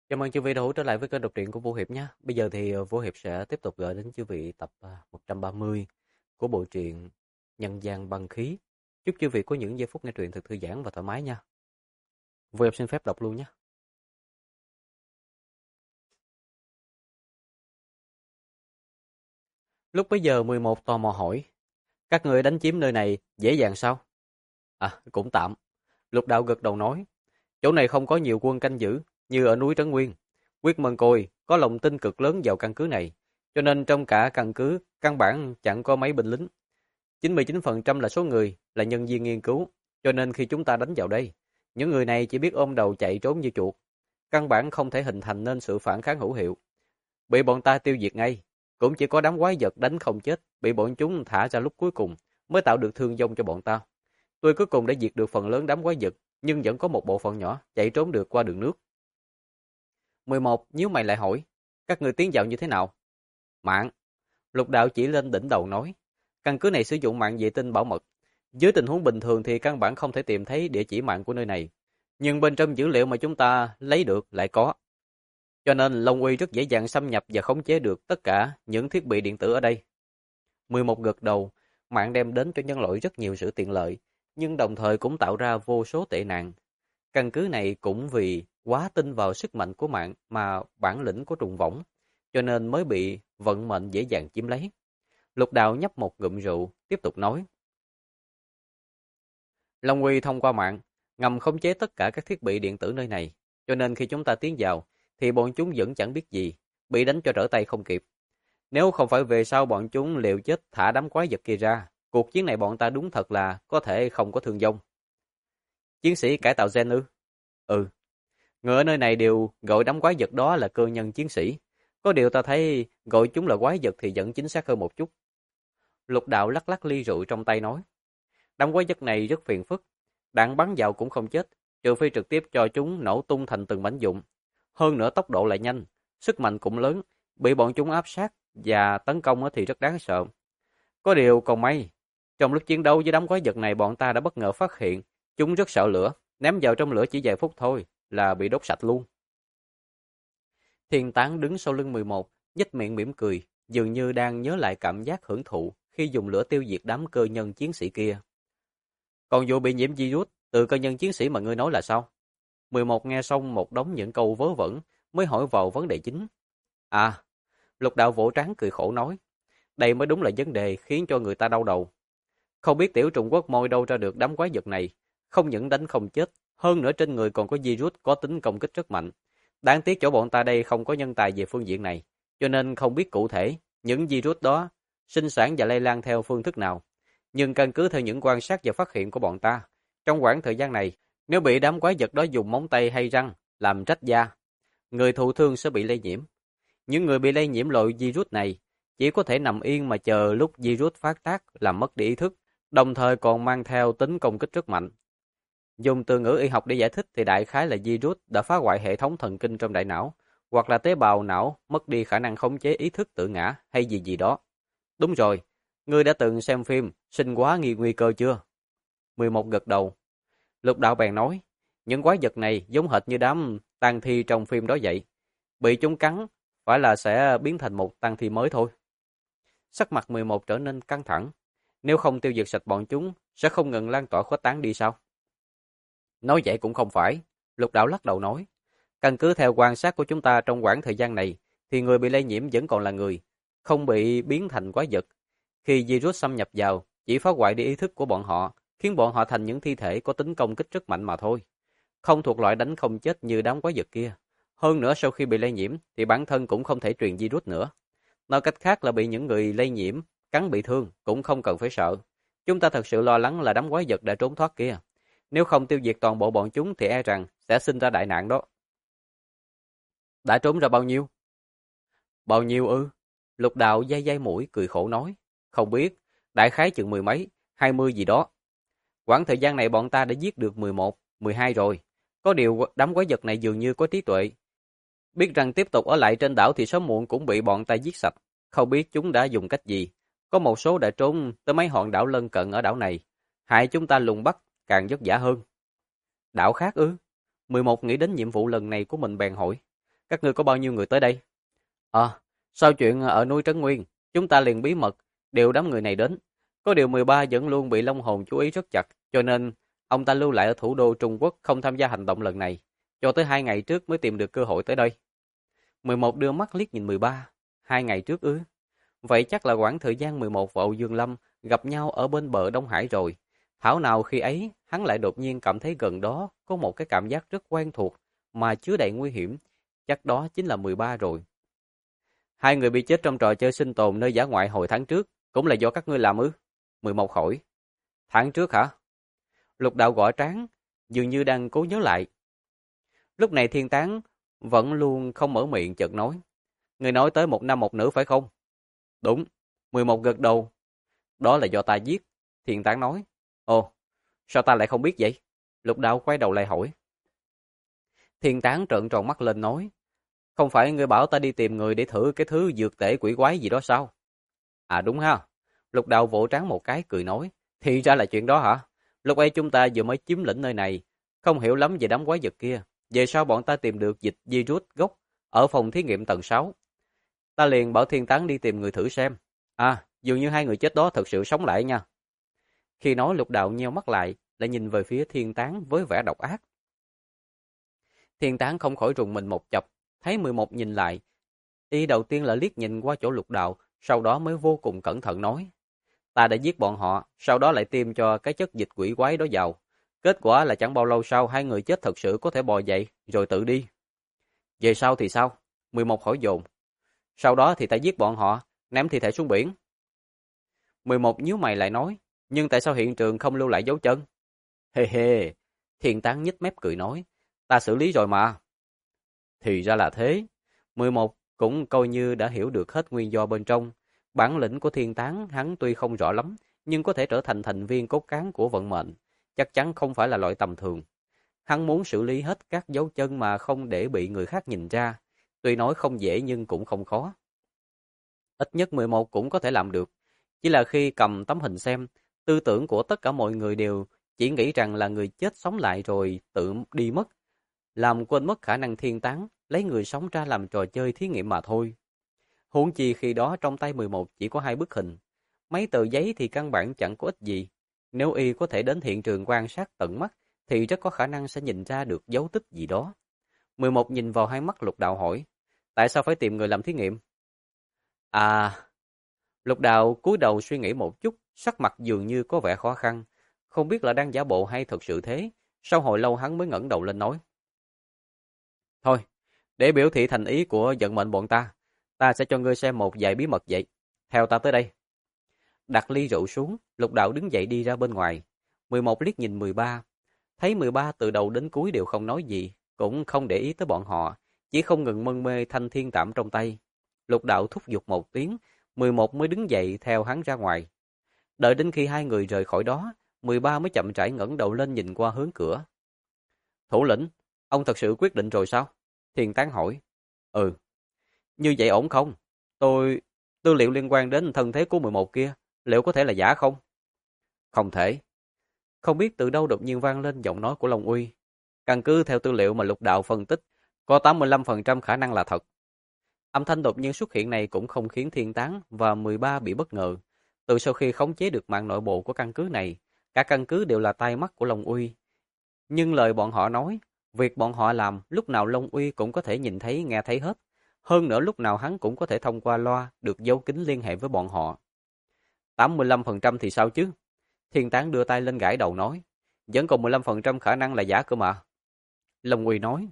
Chào mừng chư vị đã hữu trở lại với kênh đọc truyện của Vũ Hiệp nhé. Bây giờ thì Vũ Hiệp sẽ tiếp tục gửi đến chư vị tập 130 của bộ truyện Nhân gian băng khí. Chúc chư vị có những giây phút nghe truyện thật thư giãn và thoải mái nha. Vũ Hiệp xin phép đọc luôn nhé. Lúc bấy giờ 11 tò mò hỏi, các người đánh chiếm nơi này dễ dàng sao? À, cũng tạm. Lục Đạo gật đầu nói, chỗ này không có nhiều quân canh giữ như ở núi Trấn Nguyên. Quyết Mân Côi có lòng tin cực lớn vào căn cứ này, cho nên trong cả căn cứ căn bản chẳng có mấy binh lính. 99% là số người là nhân viên nghiên cứu, cho nên khi chúng ta đánh vào đây, những người này chỉ biết ôm đầu chạy trốn như chuột, căn bản không thể hình thành nên sự phản kháng hữu hiệu. Bị bọn ta tiêu diệt ngay, cũng chỉ có đám quái vật đánh không chết, bị bọn chúng thả ra lúc cuối cùng mới tạo được thương vong cho bọn ta. Tôi cuối cùng đã diệt được phần lớn đám quái vật, nhưng vẫn có một bộ phận nhỏ chạy trốn được qua đường nước. 11 nhíu mày lại hỏi, các người tiến vào như thế nào? Mạng. Lục Đạo chỉ lên đỉnh đầu nói, căn cứ này sử dụng mạng vệ tinh bảo mật. Dưới tình huống bình thường thì căn bản không thể tìm thấy địa chỉ mạng của nơi này. Nhưng bên trong dữ liệu mà chúng ta lấy được lại có. Cho nên Long Uy rất dễ dàng xâm nhập và khống chế được tất cả những thiết bị điện tử ở đây. 11 gật đầu, mạng đem đến cho nhân loại rất nhiều sự tiện lợi, nhưng đồng thời cũng tạo ra vô số tệ nạn. Căn cứ này cũng vì quá tin vào sức mạnh của mạng mà bản lĩnh của trùng võng, cho nên mới bị vận mệnh dễ dàng chiếm lấy. Lục Đạo nhấp một ngụm rượu, tiếp tục nói. Long Uy thông qua mạng, ngầm khống chế tất cả các thiết bị điện tử nơi này, cho nên khi chúng ta tiến vào, thì bọn chúng vẫn chẳng biết gì, bị đánh cho trở tay không kịp. Nếu không phải về sau bọn chúng liều chết thả đám quái vật kia ra, cuộc chiến này bọn ta đúng thật là có thể không có thương vong. Chiến sĩ cải tạo gen ư? Ừ. Người ở nơi này đều gọi đám quái vật đó là cơ nhân chiến sĩ. Có điều ta thấy gọi chúng là quái vật thì vẫn chính xác hơn một chút. Lục Đạo lắc lắc ly rượu trong tay nói. Đám quái vật này rất phiền phức. Đạn bắn vào cũng không chết, trừ phi trực tiếp cho chúng nổ tung thành từng mảnh vụn. Hơn nữa tốc độ lại nhanh, sức mạnh cũng lớn, bị bọn chúng áp sát và tấn công thì rất đáng sợ. Có điều còn may, trong lúc chiến đấu với đám quái vật này bọn ta đã bất ngờ phát hiện, chúng rất sợ lửa, ném vào trong lửa chỉ vài phút thôi là bị đốt sạch luôn. Thiên Tán đứng sau lưng 11, nhếch miệng mỉm cười, dường như đang nhớ lại cảm giác hưởng thụ khi dùng lửa tiêu diệt đám cơ nhân chiến sĩ kia. Còn vụ bị nhiễm virus từ cơ nhân chiến sĩ mà ngươi nói là sao? 11 nghe xong một đống những câu vớ vẩn, mới hỏi vào vấn đề chính. À, Lục Đạo vỗ trán cười khổ nói, đây mới đúng là vấn đề khiến cho người ta đau đầu. Không biết tiểu Trung Quốc môi đâu ra được đám quái vật này, không những đánh không chết, hơn nữa trên người còn có virus có tính công kích rất mạnh. Đáng tiếc chỗ bọn ta đây không có nhân tài về phương diện này, cho nên không biết cụ thể những virus đó sinh sản và lây lan theo phương thức nào. Nhưng căn cứ theo những quan sát và phát hiện của bọn ta, trong khoảng thời gian này, nếu bị đám quái vật đó dùng móng tay hay răng làm rách da, người thụ thương sẽ bị lây nhiễm. Những người bị lây nhiễm loại virus này chỉ có thể nằm yên mà chờ lúc virus phát tác làm mất đi ý thức, đồng thời còn mang theo tính công kích rất mạnh. Dùng từ ngữ y học để giải thích thì đại khái là virus đã phá hoại hệ thống thần kinh trong đại não, hoặc là tế bào não mất đi khả năng khống chế ý thức tự ngã hay gì gì đó. Đúng rồi, ngươi đã từng xem phim Sinh hóa nguy cơ chưa? 11 gật đầu. Lục Đạo bèn nói, những quái vật này giống hệt như đám tang thi trong phim đó vậy. Bị chúng cắn, phải là sẽ biến thành một tang thi mới thôi. Sắc mặt 11 trở nên căng thẳng. Nếu không tiêu diệt sạch bọn chúng, sẽ không ngừng lan tỏa khuếch tán đi sao? Nói vậy cũng không phải. Lục Đạo lắc đầu nói. Căn cứ theo quan sát của chúng ta trong khoảng thời gian này, thì người bị lây nhiễm vẫn còn là người, không bị biến thành quái vật. Khi virus xâm nhập vào, chỉ phá hoại đi ý thức của bọn họ, khiến bọn họ thành những thi thể có tính công kích rất mạnh mà thôi. Không thuộc loại đánh không chết như đám quái vật kia. Hơn nữa sau khi bị lây nhiễm, thì bản thân cũng không thể truyền virus nữa. Nói cách khác là bị những người lây nhiễm, cắn bị thương, cũng không cần phải sợ. Chúng ta thật sự lo lắng là đám quái vật đã trốn thoát kia. Nếu không tiêu diệt toàn bộ bọn chúng thì e rằng sẽ sinh ra đại nạn đó. Đã trốn ra bao nhiêu? Bao nhiêu ư? Lục Đạo day day mũi cười khổ nói. Không biết, đại khái chừng mười mấy, 20 gì đó. Quãng thời gian này bọn ta đã giết được 11, 12 rồi. Có điều đám quái vật này dường như có trí tuệ. Biết rằng tiếp tục ở lại trên đảo thì sớm muộn cũng bị bọn ta giết sạch. Không biết chúng đã dùng cách gì. Có một số đã trốn tới mấy hòn đảo lân cận ở đảo này. Hại chúng ta lùng bắt càng vất vả hơn. Đảo khác ư? 11 nghĩ đến nhiệm vụ lần này của mình bèn hỏi. Các ngươi có bao nhiêu người tới đây? Sau chuyện ở núi Trấn Nguyên, chúng ta liền bí mật điều đám người này đến. Có điều 13 vẫn luôn bị Long Hồn chú ý rất chặt, cho nên ông ta lưu lại ở thủ đô Trung Quốc không tham gia hành động lần này, cho tới 2 ngày trước mới tìm được cơ hội tới đây. 11 đưa mắt liếc nhìn 13. 2 ngày trước ư? Vậy chắc là khoảng thời gian 11 và Âu Dương Lâm gặp nhau ở bên bờ Đông Hải rồi. Thảo nào khi ấy, hắn lại đột nhiên cảm thấy gần đó có một cái cảm giác rất quen thuộc mà chứa đầy nguy hiểm. Chắc đó chính là 13 rồi. 2 người bị chết trong trò chơi sinh tồn nơi dã ngoại hồi tháng trước, cũng là do các ngươi làm ư? 11 hỏi. Tháng trước hả? Lục Đạo gõ trán, dường như đang cố nhớ lại. Lúc này Thiên Tán vẫn luôn không mở miệng, chợt nói. Người nói tới 1 nam 1 nữ phải không? Đúng. 11 gật đầu. Đó là do ta giết. Thiên Tán nói. Ồ, sao ta lại không biết vậy? Lục Đạo quay đầu lại hỏi. Thiên Tán trợn tròn mắt lên nói. Không phải ngươi bảo ta đi tìm người để thử cái thứ dược tể quỷ quái gì đó sao? À đúng ha. Lục Đạo vỗ trán một cái cười nói. Thì ra là chuyện đó hả? Lúc ấy chúng ta vừa mới chiếm lĩnh nơi này, không hiểu lắm về đám quái vật kia. Về sau bọn ta tìm được dịch virus gốc ở phòng thí nghiệm tầng 6. Ta liền bảo Thiên Tán đi tìm người thử xem. À, dường như 2 người chết đó thật sự sống lại nha. Khi nói Lục Đạo nheo mắt lại nhìn về phía Thiên Tán với vẻ độc ác. Thiên Tán không khỏi rùng mình một chập, thấy 11 nhìn lại. Y đầu tiên là liếc nhìn qua chỗ Lục Đạo, sau đó mới vô cùng cẩn thận nói. Ta đã giết bọn họ, sau đó lại tiêm cho cái chất dịch quỷ quái đó vào. Kết quả là chẳng bao lâu sau 2 người chết thật sự có thể bò dậy, rồi tự đi. Về sau thì sao? 11 hỏi dồn. Sau đó thì ta giết bọn họ, ném thi thể xuống biển. 11 nhíu mày lại nói, nhưng tại sao hiện trường không lưu lại dấu chân? Hê hê, Thiên Tán nhếch mép cười nói, ta xử lý rồi mà. Thì ra là thế. 11 cũng coi như đã hiểu được hết nguyên do bên trong. Bản lĩnh của Thiên Tán hắn tuy không rõ lắm, nhưng có thể trở thành thành viên cốt cán của vận mệnh, chắc chắn không phải là loại tầm thường. Hắn muốn xử lý hết các dấu chân mà không để bị người khác nhìn ra, tuy nói không dễ nhưng cũng không khó. Ít nhất 11 cũng có thể làm được, chỉ là khi cầm tấm hình xem, tư tưởng của tất cả mọi người đều chỉ nghĩ rằng là người chết sống lại rồi tự đi mất, làm quên mất khả năng Thiên Tán lấy người sống ra làm trò chơi thí nghiệm mà thôi. Huống chi khi đó trong tay 11 chỉ có 2 bức hình, mấy tờ giấy thì căn bản chẳng có ích gì. Nếu y có thể đến hiện trường quan sát tận mắt thì rất có khả năng sẽ nhìn ra được dấu tích gì đó. 11 nhìn vào hai mắt Lục Đạo hỏi, tại sao phải tìm người làm thí nghiệm? À, Lục Đạo cúi đầu suy nghĩ một chút, sắc mặt dường như có vẻ khó khăn, không biết là đang giả bộ hay thật sự thế. Sau hồi lâu hắn mới ngẩng đầu lên nói, thôi, để biểu thị thành ý của vận mệnh bọn ta sẽ cho ngươi xem một vài bí mật vậy. Theo ta tới đây. Đặt ly rượu xuống, Lục Đạo đứng dậy đi ra bên ngoài. 11 liếc nhìn 13, thấy 13 từ đầu đến cuối đều không nói gì, cũng không để ý tới bọn họ, chỉ không ngừng mân mê thanh thiên tạm trong tay. Lục Đạo thúc giục một tiếng, 11 mới đứng dậy theo hắn ra ngoài. Đợi đến khi 2 người rời khỏi đó, 13 mới chậm rãi ngẩng đầu lên nhìn qua hướng cửa. Thủ lĩnh, ông thật sự quyết định rồi sao? Thiên Tán hỏi. Ừ. Như vậy ổn không? Tư liệu liên quan đến thân thế của 11 kia, liệu có thể là giả không? Không thể. Không biết từ đâu đột nhiên vang lên giọng nói của Long Uy. Căn cứ theo tư liệu mà Lục Đạo phân tích, có 85% khả năng là thật. Âm thanh đột nhiên xuất hiện này cũng không khiến Thiên Tán và 13 bị bất ngờ. Từ sau khi khống chế được mạng nội bộ của căn cứ này, cả căn cứ đều là tai mắt của Long Uy. Nhưng lời bọn họ nói, việc bọn họ làm lúc nào Long Uy cũng có thể nhìn thấy nghe thấy hết. Hơn nữa lúc nào hắn cũng có thể thông qua loa được dấu kính liên hệ với bọn họ. 85% thì sao chứ? Thiên Tán đưa tay lên gãi đầu nói. Vẫn còn 15% khả năng là giả cơ mà. Long Uy nói.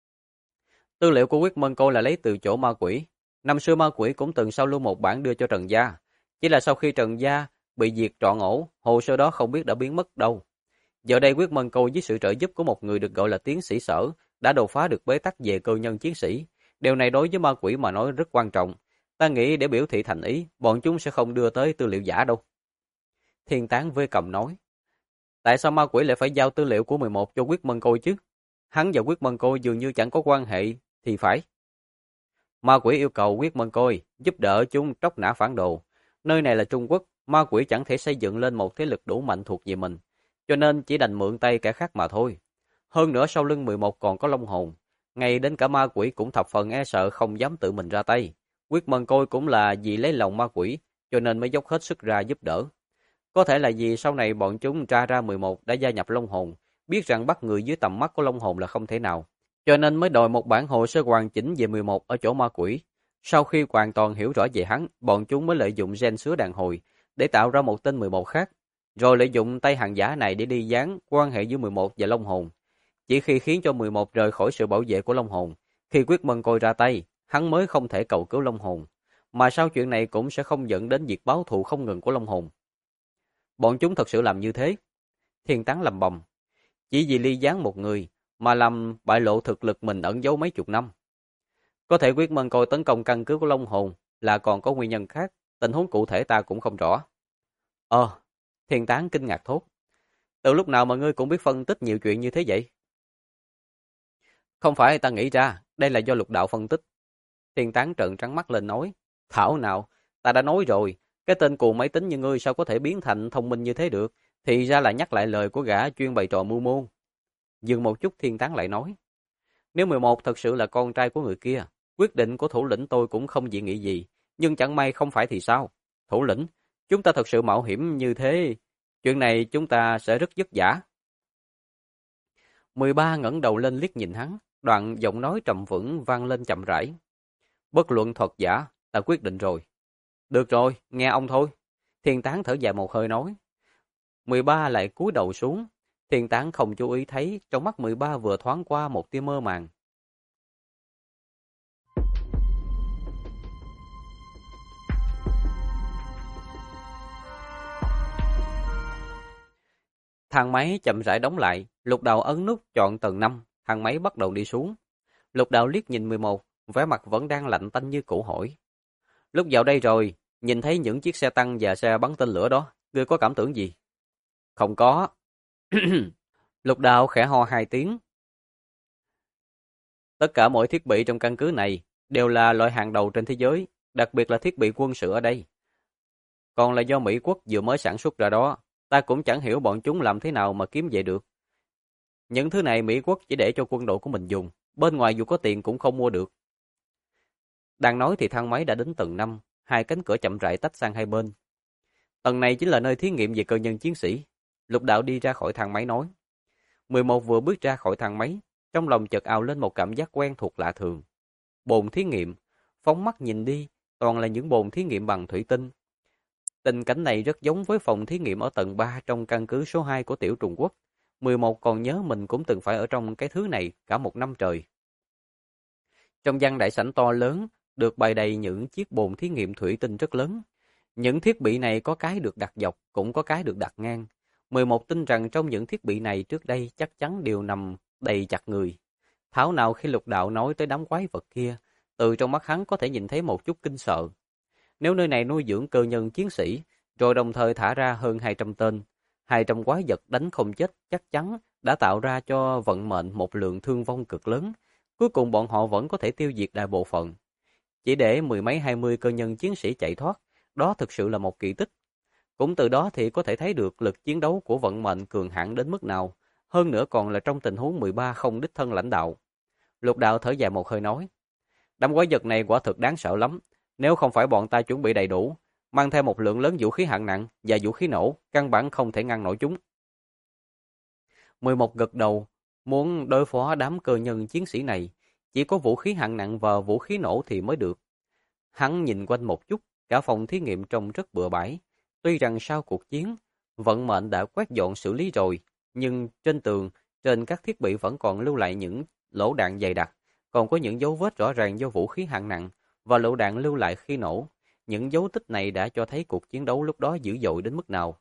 Tư liệu của Quyết Mân Cô là lấy từ chỗ ma quỷ. Năm xưa ma quỷ cũng từng sao lưu một bản đưa cho Trần Gia. Chỉ là sau khi Trần Gia bị diệt trọn ổ, hồ sơ đó không biết đã biến mất đâu. Giờ đây Quyết Mân Cô với sự trợ giúp của một người được gọi là tiến sĩ Sở đã đột phá được bế tắc về cơ nhân chiến sĩ. Điều này đối với ma quỷ mà nói rất quan trọng. Ta nghĩ để biểu thị thành ý, bọn chúng sẽ không đưa tới tư liệu giả đâu. Thiên Tán với cầm nói. Tại sao ma quỷ lại phải giao tư liệu của 11 cho Quyết Mân Cô chứ? Hắn và Quyết Mân Cô dường như chẳng có quan hệ, thì phải. Ma quỷ yêu cầu Quyết Mân Cô giúp đỡ chúng tróc nã phản đồ. Nơi này là Trung Quốc, ma quỷ chẳng thể xây dựng lên một thế lực đủ mạnh thuộc về mình. Cho nên chỉ đành mượn tay kẻ khác mà thôi. Hơn nữa sau lưng 11 còn có Long Hồn. Ngay đến cả ma quỷ cũng thập phần e sợ không dám tự mình ra tay. Quyết Mân Côi cũng là vì lấy lòng ma quỷ, cho nên mới dốc hết sức ra giúp đỡ. Có thể là vì sau này bọn chúng tra ra 11 đã gia nhập Long Hồn, biết rằng bắt người dưới tầm mắt của Long Hồn là không thể nào, cho nên mới đòi một bản hồ sơ hoàn chỉnh về 11 ở chỗ ma quỷ. Sau khi hoàn toàn hiểu rõ về hắn, bọn chúng mới lợi dụng gen sứa đàn hồi để tạo ra một tên 11 khác, rồi lợi dụng tay hàng giả này để đi gián quan hệ giữa 11 và Long Hồn. Chỉ khi khiến cho 11 rời khỏi sự bảo vệ của Long Hồn, khi Quyết Mân Côi ra tay, hắn mới không thể cầu cứu Long Hồn, mà sau chuyện này cũng sẽ không dẫn đến việc báo thù không ngừng của Long Hồn. Bọn chúng thật sự làm như thế. Thiên Tán lầm bầm, chỉ vì ly gián một người mà làm bại lộ thực lực mình ẩn giấu mấy chục năm. Có thể Quyết Mân Côi tấn công căn cứ của Long Hồn là còn có nguyên nhân khác, tình huống cụ thể ta cũng không rõ. Thiên Tán kinh ngạc thốt, từ lúc nào mà ngươi cũng biết phân tích nhiều chuyện như thế vậy? Không phải ta nghĩ ra, đây là do Lục Đạo phân tích. Thiên Tán trợn trắng mắt lên nói, thảo nào, ta đã nói rồi, cái tên cuồng máy tính như ngươi sao có thể biến thành thông minh như thế được, thì ra là nhắc lại lời của gã chuyên bày trò mưu mô. Dừng một chút Thiên Tán lại nói, nếu 11 thật sự là con trai của người kia, quyết định của thủ lĩnh tôi cũng không dị nghị gì, nhưng chẳng may không phải thì sao? Thủ lĩnh, chúng ta thật sự mạo hiểm như thế, chuyện này chúng ta sẽ rất vất vả. 13 ngẩng đầu lên liếc nhìn hắn, đoạn giọng nói trầm vững vang lên chậm rãi. Bất luận thuật giả, ta quyết định rồi. Được rồi, nghe ông thôi. Thiên Tán thở dài một hơi nói. 13 lại cúi đầu xuống. Thiên Tán không chú ý thấy trong mắt 13 vừa thoáng qua một tia mơ màng. Thang máy chậm rãi đóng lại, Lục Đạo ấn nút chọn tầng 5, thang máy bắt đầu đi xuống. Lục Đạo liếc nhìn 11, vẻ mặt vẫn đang lạnh tanh như cũ hỏi. Lúc vào đây rồi, nhìn thấy những chiếc xe tăng và xe bắn tên lửa đó, ngươi có cảm tưởng gì? Không có. Lục Đạo khẽ ho 2 tiếng. Tất cả mọi thiết bị trong căn cứ này đều là loại hàng đầu trên thế giới, đặc biệt là thiết bị quân sự ở đây. Còn là do Mỹ quốc vừa mới sản xuất ra đó, ta cũng chẳng hiểu bọn chúng làm thế nào mà kiếm vậy được. Những thứ này Mỹ quốc chỉ để cho quân đội của mình dùng, bên ngoài dù có tiền cũng không mua được. Đang nói thì thang máy đã đến tầng 5, hai cánh cửa chậm rãi tách sang hai bên. Tầng này chính là nơi thí nghiệm về cơ nhân chiến sĩ. Lục Đạo đi ra khỏi thang máy nói. 11 vừa bước ra khỏi thang máy, trong lòng chợt ào lên một cảm giác quen thuộc lạ thường. Bồn thí nghiệm, phóng mắt nhìn đi, toàn là những bồn thí nghiệm bằng thủy tinh. Tình cảnh này rất giống với phòng thí nghiệm ở tầng 3 trong căn cứ số 2 của tiểu Trung Quốc. 11 còn nhớ mình cũng từng phải ở trong cái thứ này cả một năm trời. Trong gian đại sảnh to lớn, được bày đầy những chiếc bồn thí nghiệm thủy tinh rất lớn. Những thiết bị này có cái được đặt dọc, cũng có cái được đặt ngang. 11 tin rằng trong những thiết bị này trước đây chắc chắn đều nằm đầy chặt người. Thảo nào khi Lục Đạo nói tới đám quái vật kia, từ trong mắt hắn có thể nhìn thấy một chút kinh sợ. Nếu nơi này nuôi dưỡng cơ nhân chiến sĩ, rồi đồng thời thả ra hơn 200 tên, 200 quái vật đánh không chết chắc chắn đã tạo ra cho vận mệnh một lượng thương vong cực lớn. Cuối cùng bọn họ vẫn có thể tiêu diệt đại bộ phận. Chỉ để mười mấy 20 cơ nhân chiến sĩ chạy thoát, đó thực sự là một kỳ tích. Cũng từ đó thì có thể thấy được lực chiến đấu của vận mệnh cường hãn đến mức nào, hơn nữa còn là trong tình huống 13 không đích thân lãnh đạo. Lục Đạo thở dài một hơi nói, đám quái vật này quả thực đáng sợ lắm, nếu không phải bọn ta chuẩn bị đầy đủ, mang theo một lượng lớn vũ khí hạng nặng và vũ khí nổ, căn bản không thể ngăn nổi chúng. 11 gật đầu, muốn đối phó đám cơ nhân chiến sĩ này, chỉ có vũ khí hạng nặng và vũ khí nổ thì mới được. Hắn nhìn quanh một chút, cả phòng thí nghiệm trông rất bừa bãi. Tuy rằng sau cuộc chiến, vận mệnh đã quét dọn xử lý rồi, nhưng trên tường, trên các thiết bị vẫn còn lưu lại những lỗ đạn dày đặc, còn có những dấu vết rõ ràng do vũ khí hạng nặng và lựu đạn lưu lại khi nổ. Những dấu tích này đã cho thấy cuộc chiến đấu lúc đó dữ dội đến mức nào.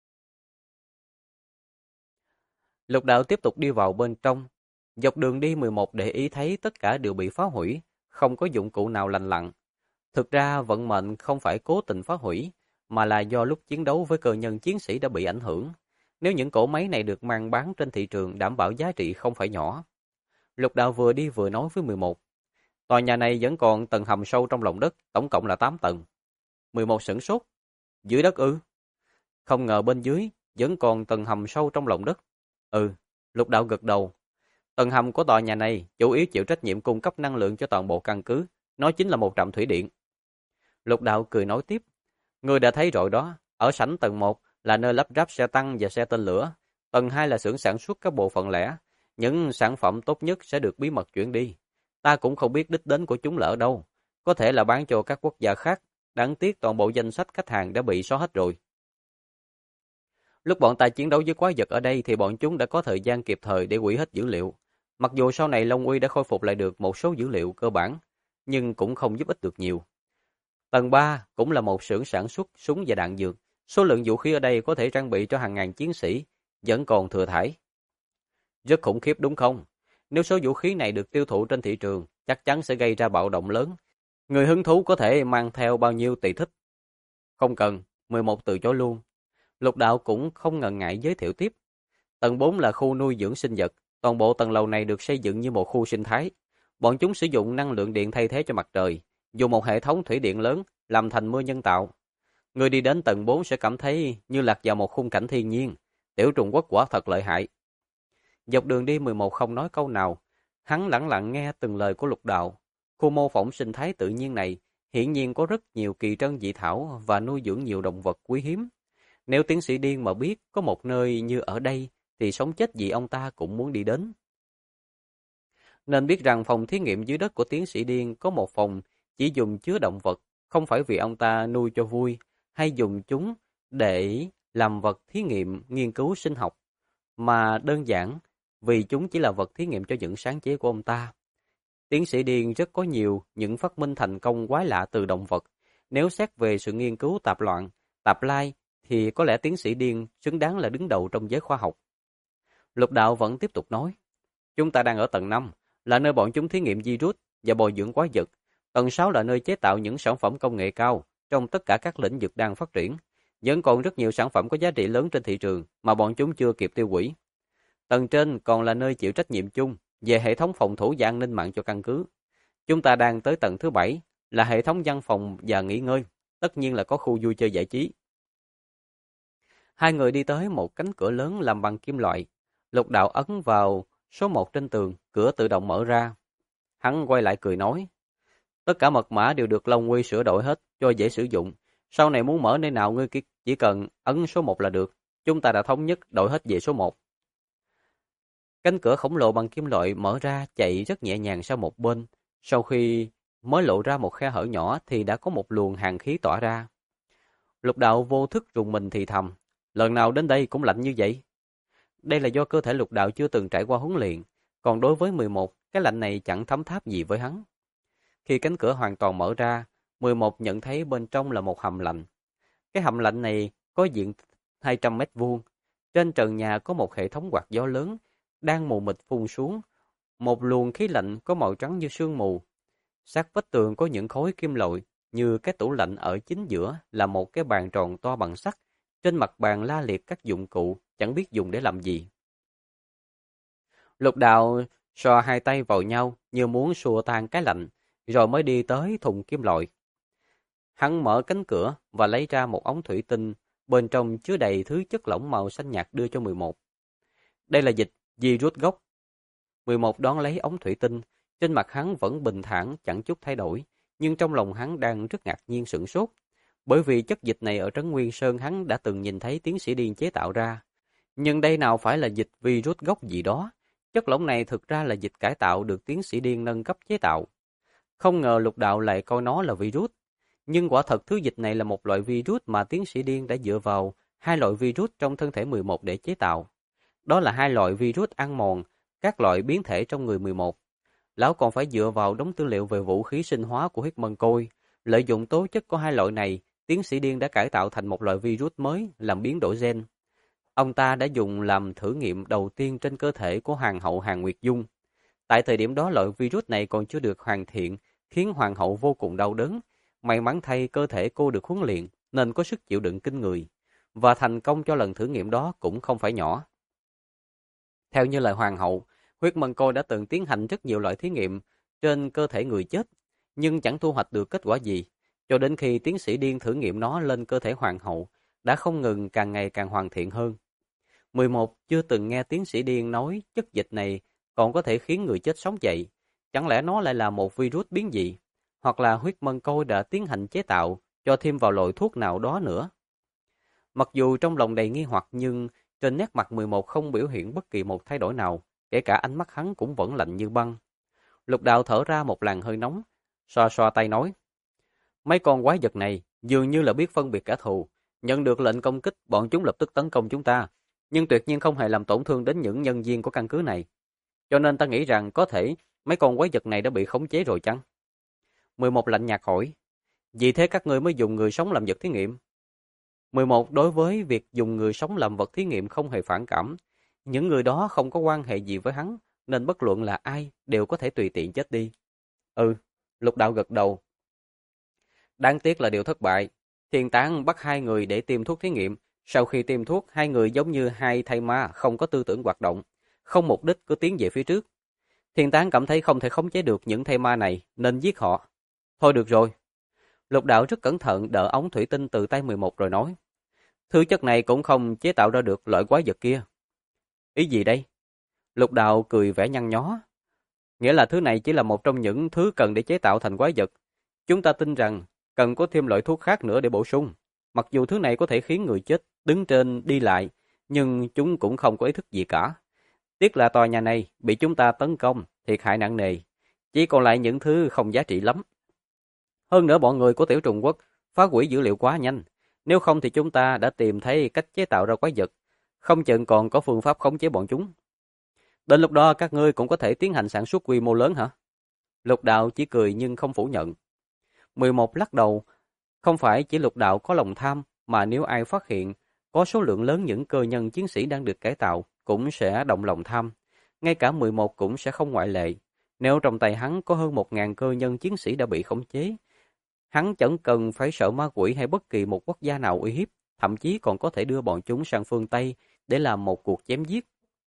Lục Đạo tiếp tục đi vào bên trong. Dọc đường đi 11 để ý thấy tất cả đều bị phá hủy, không có dụng cụ nào lành lặn. Thực ra vận mệnh không phải cố tình phá hủy, mà là do lúc chiến đấu với cơ nhân chiến sĩ đã bị ảnh hưởng. Nếu những cỗ máy này được mang bán trên thị trường đảm bảo giá trị không phải nhỏ. Lục Đạo vừa đi vừa nói với 11. Tòa nhà này vẫn còn tầng hầm sâu trong lòng đất, tổng cộng là 8 tầng. 11 sửng sốt. Dưới đất ư? Không ngờ bên dưới vẫn còn tầng hầm sâu trong lòng đất. Ừ, Lục Đạo gật đầu. Tầng hầm của tòa nhà này chủ yếu chịu trách nhiệm cung cấp năng lượng cho toàn bộ căn cứ, nó chính là một trạm thủy điện. Lục Đạo cười nói tiếp, ngươi đã thấy rồi đó, ở sảnh tầng 1 là nơi lắp ráp xe tăng và xe tên lửa, tầng 2 là xưởng sản xuất các bộ phận lẻ, những sản phẩm tốt nhất sẽ được bí mật chuyển đi. Ta cũng không biết đích đến của chúng là ở đâu, có thể là bán cho các quốc gia khác, đáng tiếc toàn bộ danh sách khách hàng đã bị xóa hết rồi. Lúc bọn ta chiến đấu với quái vật ở đây thì bọn chúng đã có thời gian kịp thời để hủy hết dữ liệu. Mặc dù sau này Long Uy đã khôi phục lại được một số dữ liệu cơ bản, nhưng cũng không giúp ích được nhiều. Tầng 3 cũng là một xưởng sản xuất súng và đạn dược. Số lượng vũ khí ở đây có thể trang bị cho hàng ngàn chiến sĩ, vẫn còn thừa thãi. Rất khủng khiếp đúng không? Nếu số vũ khí này được tiêu thụ trên thị trường, chắc chắn sẽ gây ra bạo động lớn. Người hứng thú có thể mang theo bao nhiêu tùy thích. Không cần, 11 từ chối luôn. Lục Đạo cũng không ngần ngại giới thiệu tiếp. Tầng 4 là khu nuôi dưỡng sinh vật. Toàn bộ tầng lầu này được xây dựng như một khu sinh thái. Bọn chúng sử dụng năng lượng điện thay thế cho mặt trời, dùng một hệ thống thủy điện lớn làm thành mưa nhân tạo. Người đi đến tầng 4 sẽ cảm thấy như lạc vào một khung cảnh thiên nhiên. Tiểu trùng quốc quả thật lợi hại. Dọc đường đi 11 không nói câu nào. Hắn lẳng lặng nghe từng lời của Lục Đạo. Khu mô phỏng sinh thái tự nhiên này hiển nhiên có rất nhiều kỳ trân dị thảo và nuôi dưỡng nhiều động vật quý hiếm. Nếu tiến sĩ điên mà biết có một nơi như ở đây thì sống chết gì ông ta cũng muốn đi đến. Nên biết rằng phòng thí nghiệm dưới đất của tiến sĩ điên có một phòng chỉ dùng chứa động vật, không phải vì ông ta nuôi cho vui hay dùng chúng để làm vật thí nghiệm nghiên cứu sinh học, mà đơn giản vì chúng chỉ là vật thí nghiệm cho những sáng chế của ông ta. Tiến sĩ điên rất có nhiều những phát minh thành công quái lạ từ động vật. Nếu xét về sự nghiên cứu tạp loạn, tạp lai, thì có lẽ tiến sĩ điên xứng đáng là đứng đầu trong giới khoa học. Lục Đạo vẫn tiếp tục nói, chúng ta đang ở tầng 5, là nơi bọn chúng thí nghiệm virus và bồi dưỡng quái vật. Tầng 6 là nơi chế tạo những sản phẩm công nghệ cao trong tất cả các lĩnh vực đang phát triển. Vẫn còn rất nhiều sản phẩm có giá trị lớn trên thị trường mà bọn chúng chưa kịp tiêu hủy. Tầng trên còn là nơi chịu trách nhiệm chung về hệ thống phòng thủ và an ninh mạng cho căn cứ. Chúng ta đang tới tầng thứ 7, là hệ thống văn phòng và nghỉ ngơi, tất nhiên là có khu vui chơi giải trí. Hai người đi tới một cánh cửa lớn làm bằng kim loại. Lục Đạo ấn vào số 1 trên tường, cửa tự động mở ra. Hắn quay lại cười nói, tất cả mật mã đều được Long Uy sửa đổi hết cho dễ sử dụng. Sau này muốn mở nơi nào ngươi chỉ cần ấn số 1 là được. Chúng ta đã thống nhất đổi hết về số 1. Cánh cửa khổng lồ bằng kim loại mở ra chạy rất nhẹ nhàng sang một bên. Sau khi mới lộ ra một khe hở nhỏ thì đã có một luồng hàn khí tỏa ra. Lục Đạo vô thức rùng mình thì thầm, lần nào đến đây cũng lạnh như vậy. Đây là do cơ thể Lục Đạo chưa từng trải qua huấn luyện, còn đối với 11, cái lạnh này chẳng thấm tháp gì với hắn. Khi cánh cửa hoàn toàn mở ra, 11 nhận thấy bên trong là một hầm lạnh. Cái hầm lạnh này có diện 200 mét vuông. Trên trần nhà có một hệ thống quạt gió lớn đang mù mịt phun xuống. Một luồng khí lạnh có màu trắng như sương mù. Sát vách tường có những khối kim loại, như cái tủ lạnh ở chính giữa là một cái bàn tròn to bằng sắt. Trên mặt bàn la liệt các dụng cụ, chẳng biết dùng để làm gì. Lục Đạo xoa hai tay vào nhau như muốn xua tan cái lạnh, rồi mới đi tới thùng kim loại. Hắn mở cánh cửa và lấy ra một ống thủy tinh, bên trong chứa đầy thứ chất lỏng màu xanh nhạt đưa cho 11. Đây là dịch virus gốc. 11 đón lấy ống thủy tinh, trên mặt hắn vẫn bình thản chẳng chút thay đổi, nhưng trong lòng hắn đang rất ngạc nhiên sửng sốt. Bởi vì chất dịch này ở Trấn Nguyên Sơn hắn đã từng nhìn thấy tiến sĩ điên chế tạo ra. Nhưng đây nào phải là dịch virus gốc gì đó. Chất lỏng này thực ra là dịch cải tạo được tiến sĩ điên nâng cấp chế tạo. Không ngờ Lục Đạo lại coi nó là virus. Nhưng quả thật thứ dịch này là một loại virus mà tiến sĩ điên đã dựa vào hai loại virus trong thân thể 11 để chế tạo. Đó là hai loại virus ăn mòn các loại biến thể trong người 11. Lão còn phải dựa vào đống tư liệu về vũ khí sinh hóa của huyết mân côi. Lợi dụng tố chất của hai loại này, tiến sĩ điên đã cải tạo thành một loại virus mới làm biến đổi gen. Ông ta đã dùng làm thử nghiệm đầu tiên trên cơ thể của Hoàng hậu Hàn Nguyệt Dung. Tại thời điểm đó loại virus này còn chưa được hoàn thiện, khiến Hoàng hậu vô cùng đau đớn. May mắn thay cơ thể cô được huấn luyện nên có sức chịu đựng kinh người. Và thành công cho lần thử nghiệm đó cũng không phải nhỏ. Theo như lời Hoàng hậu, huyết mân côi đã từng tiến hành rất nhiều loại thí nghiệm trên cơ thể người chết, nhưng chẳng thu hoạch được kết quả gì. Cho đến khi tiến sĩ điên thử nghiệm nó lên cơ thể Hoàng hậu, đã không ngừng càng ngày càng hoàn thiện hơn. 11 chưa từng nghe tiến sĩ điên nói chất dịch này còn có thể khiến người chết sống dậy. Chẳng lẽ nó lại là một virus biến dị? Hoặc là huyết mân côi đã tiến hành chế tạo, cho thêm vào loại thuốc nào đó nữa? Mặc dù trong lòng đầy nghi hoặc nhưng trên nét mặt 11 không biểu hiện bất kỳ một thay đổi nào, kể cả ánh mắt hắn cũng vẫn lạnh như băng. Lục Đạo thở ra một làn hơi nóng, xoa xoa tay nói: mấy con quái vật này dường như là biết phân biệt kẻ thù, nhận được lệnh công kích, bọn chúng lập tức tấn công chúng ta, nhưng tuyệt nhiên không hề làm tổn thương đến những nhân viên của căn cứ này. Cho nên ta nghĩ rằng có thể mấy con quái vật này đã bị khống chế rồi chăng? 11 lạnh nhạt hỏi: vì thế các ngươi mới dùng người sống làm vật thí nghiệm? 11 đối với việc dùng người sống làm vật thí nghiệm không hề phản cảm. Những người đó không có quan hệ gì với hắn, nên bất luận là ai đều có thể tùy tiện chết đi. Ừ, Lục Đạo gật đầu. Đáng tiếc là điều thất bại. Thiên Tán bắt hai người để tiêm thuốc thí nghiệm. Sau khi tiêm thuốc, hai người giống như hai thây ma không có tư tưởng hoạt động, không mục đích cứ tiến về phía trước. Thiên Tán cảm thấy không thể khống chế được những thây ma này nên giết họ. Thôi được rồi. Lục Đạo rất cẩn thận đỡ ống thủy tinh từ tay 11 rồi nói: thứ chất này cũng không chế tạo ra được loại quái vật kia. Ý gì đây? Lục Đạo cười vẻ nhăn nhó. Nghĩa là thứ này chỉ là một trong những thứ cần để chế tạo thành quái vật. Chúng ta tin rằng cần có thêm loại thuốc khác nữa để bổ sung. Mặc dù thứ này có thể khiến người chết đứng trên đi lại, nhưng chúng cũng không có ý thức gì cả. Tiếc là tòa nhà này bị chúng ta tấn công, thiệt hại nặng nề. Chỉ còn lại những thứ không giá trị lắm. Hơn nữa bọn người của Tiểu Trùng Quốc phá hủy dữ liệu quá nhanh. Nếu không thì chúng ta đã tìm thấy cách chế tạo ra quái vật. Không chừng còn có phương pháp khống chế bọn chúng. Đến lúc đó các ngươi cũng có thể tiến hành sản xuất quy mô lớn hả? Lục Đạo chỉ cười nhưng không phủ nhận. 11 lắc đầu. Không phải chỉ Lục Đạo có lòng tham, mà nếu ai phát hiện có số lượng lớn những cơ nhân chiến sĩ đang được cải tạo, cũng sẽ động lòng tham. Ngay cả 11 cũng sẽ không ngoại lệ. Nếu trong tay hắn có hơn 1.000 cơ nhân chiến sĩ đã bị khống chế, hắn chẳng cần phải sợ ma quỷ hay bất kỳ một quốc gia nào uy hiếp, thậm chí còn có thể đưa bọn chúng sang phương Tây để làm một cuộc chém giết.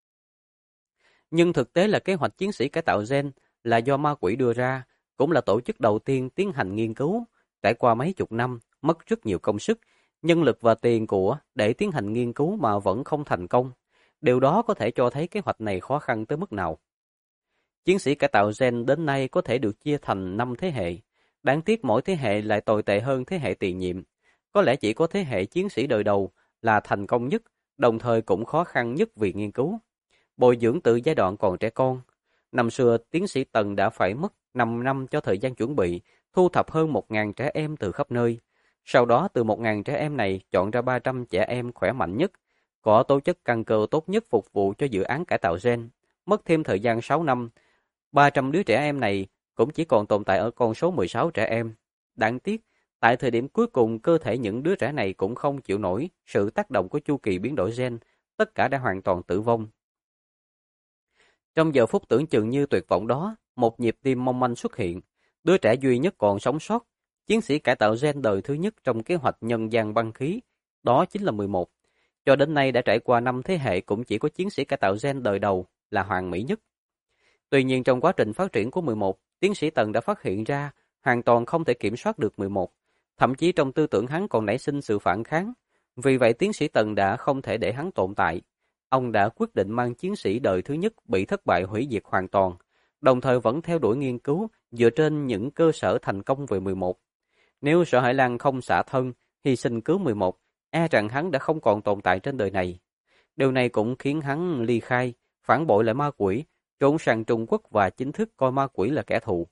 Nhưng thực tế là kế hoạch chiến sĩ cải tạo gen là do ma quỷ đưa ra, cũng là tổ chức đầu tiên tiến hành nghiên cứu, trải qua mấy chục năm, mất rất nhiều công sức, nhân lực và tiền của để tiến hành nghiên cứu mà vẫn không thành công. Điều đó có thể cho thấy kế hoạch này khó khăn tới mức nào. Chiến sĩ cải tạo gen đến nay có thể được chia thành 5 thế hệ. Đáng tiếc mỗi thế hệ lại tồi tệ hơn thế hệ tiền nhiệm. Có lẽ chỉ có thế hệ chiến sĩ đời đầu là thành công nhất, đồng thời cũng khó khăn nhất vì nghiên cứu. Bồi dưỡng từ giai đoạn còn trẻ con. Năm xưa, tiến sĩ Tần đã phải mất 5 năm cho thời gian chuẩn bị, thu thập hơn 1.000 trẻ em từ khắp nơi. Sau đó từ 1.000 trẻ em này chọn ra 300 trẻ em khỏe mạnh nhất, có tố chất căn cơ tốt nhất phục vụ cho dự án cải tạo gen. Mất thêm thời gian 6 năm, 300 đứa trẻ em này cũng chỉ còn tồn tại ở con số 16 trẻ em. Đáng tiếc, tại thời điểm cuối cùng cơ thể những đứa trẻ này cũng không chịu nổi sự tác động của chu kỳ biến đổi gen, tất cả đã hoàn toàn tử vong. Trong giờ phút tưởng chừng như tuyệt vọng đó, một nhịp tim mong manh xuất hiện, đứa trẻ duy nhất còn sống sót, chiến sĩ cải tạo gen đời thứ nhất trong kế hoạch nhân gian băng khí, đó chính là 11. Cho đến nay đã trải qua 5 thế hệ cũng chỉ có chiến sĩ cải tạo gen đời đầu là hoàn mỹ nhất. Tuy nhiên trong quá trình phát triển của 11, tiến sĩ Tần đã phát hiện ra hoàn toàn không thể kiểm soát được 11, thậm chí trong tư tưởng hắn còn nảy sinh sự phản kháng. Vì vậy tiến sĩ Tần đã không thể để hắn tồn tại. Ông đã quyết định mang chiến sĩ đời thứ nhất bị thất bại hủy diệt hoàn toàn, đồng thời vẫn theo đuổi nghiên cứu dựa trên những cơ sở thành công về 11. Nếu Sở Hải Lan không xả thân, hy sinh cứu 11, e rằng hắn đã không còn tồn tại trên đời này. Điều này cũng khiến hắn ly khai, phản bội lại ma quỷ, trốn sang Trung Quốc và chính thức coi ma quỷ là kẻ thù.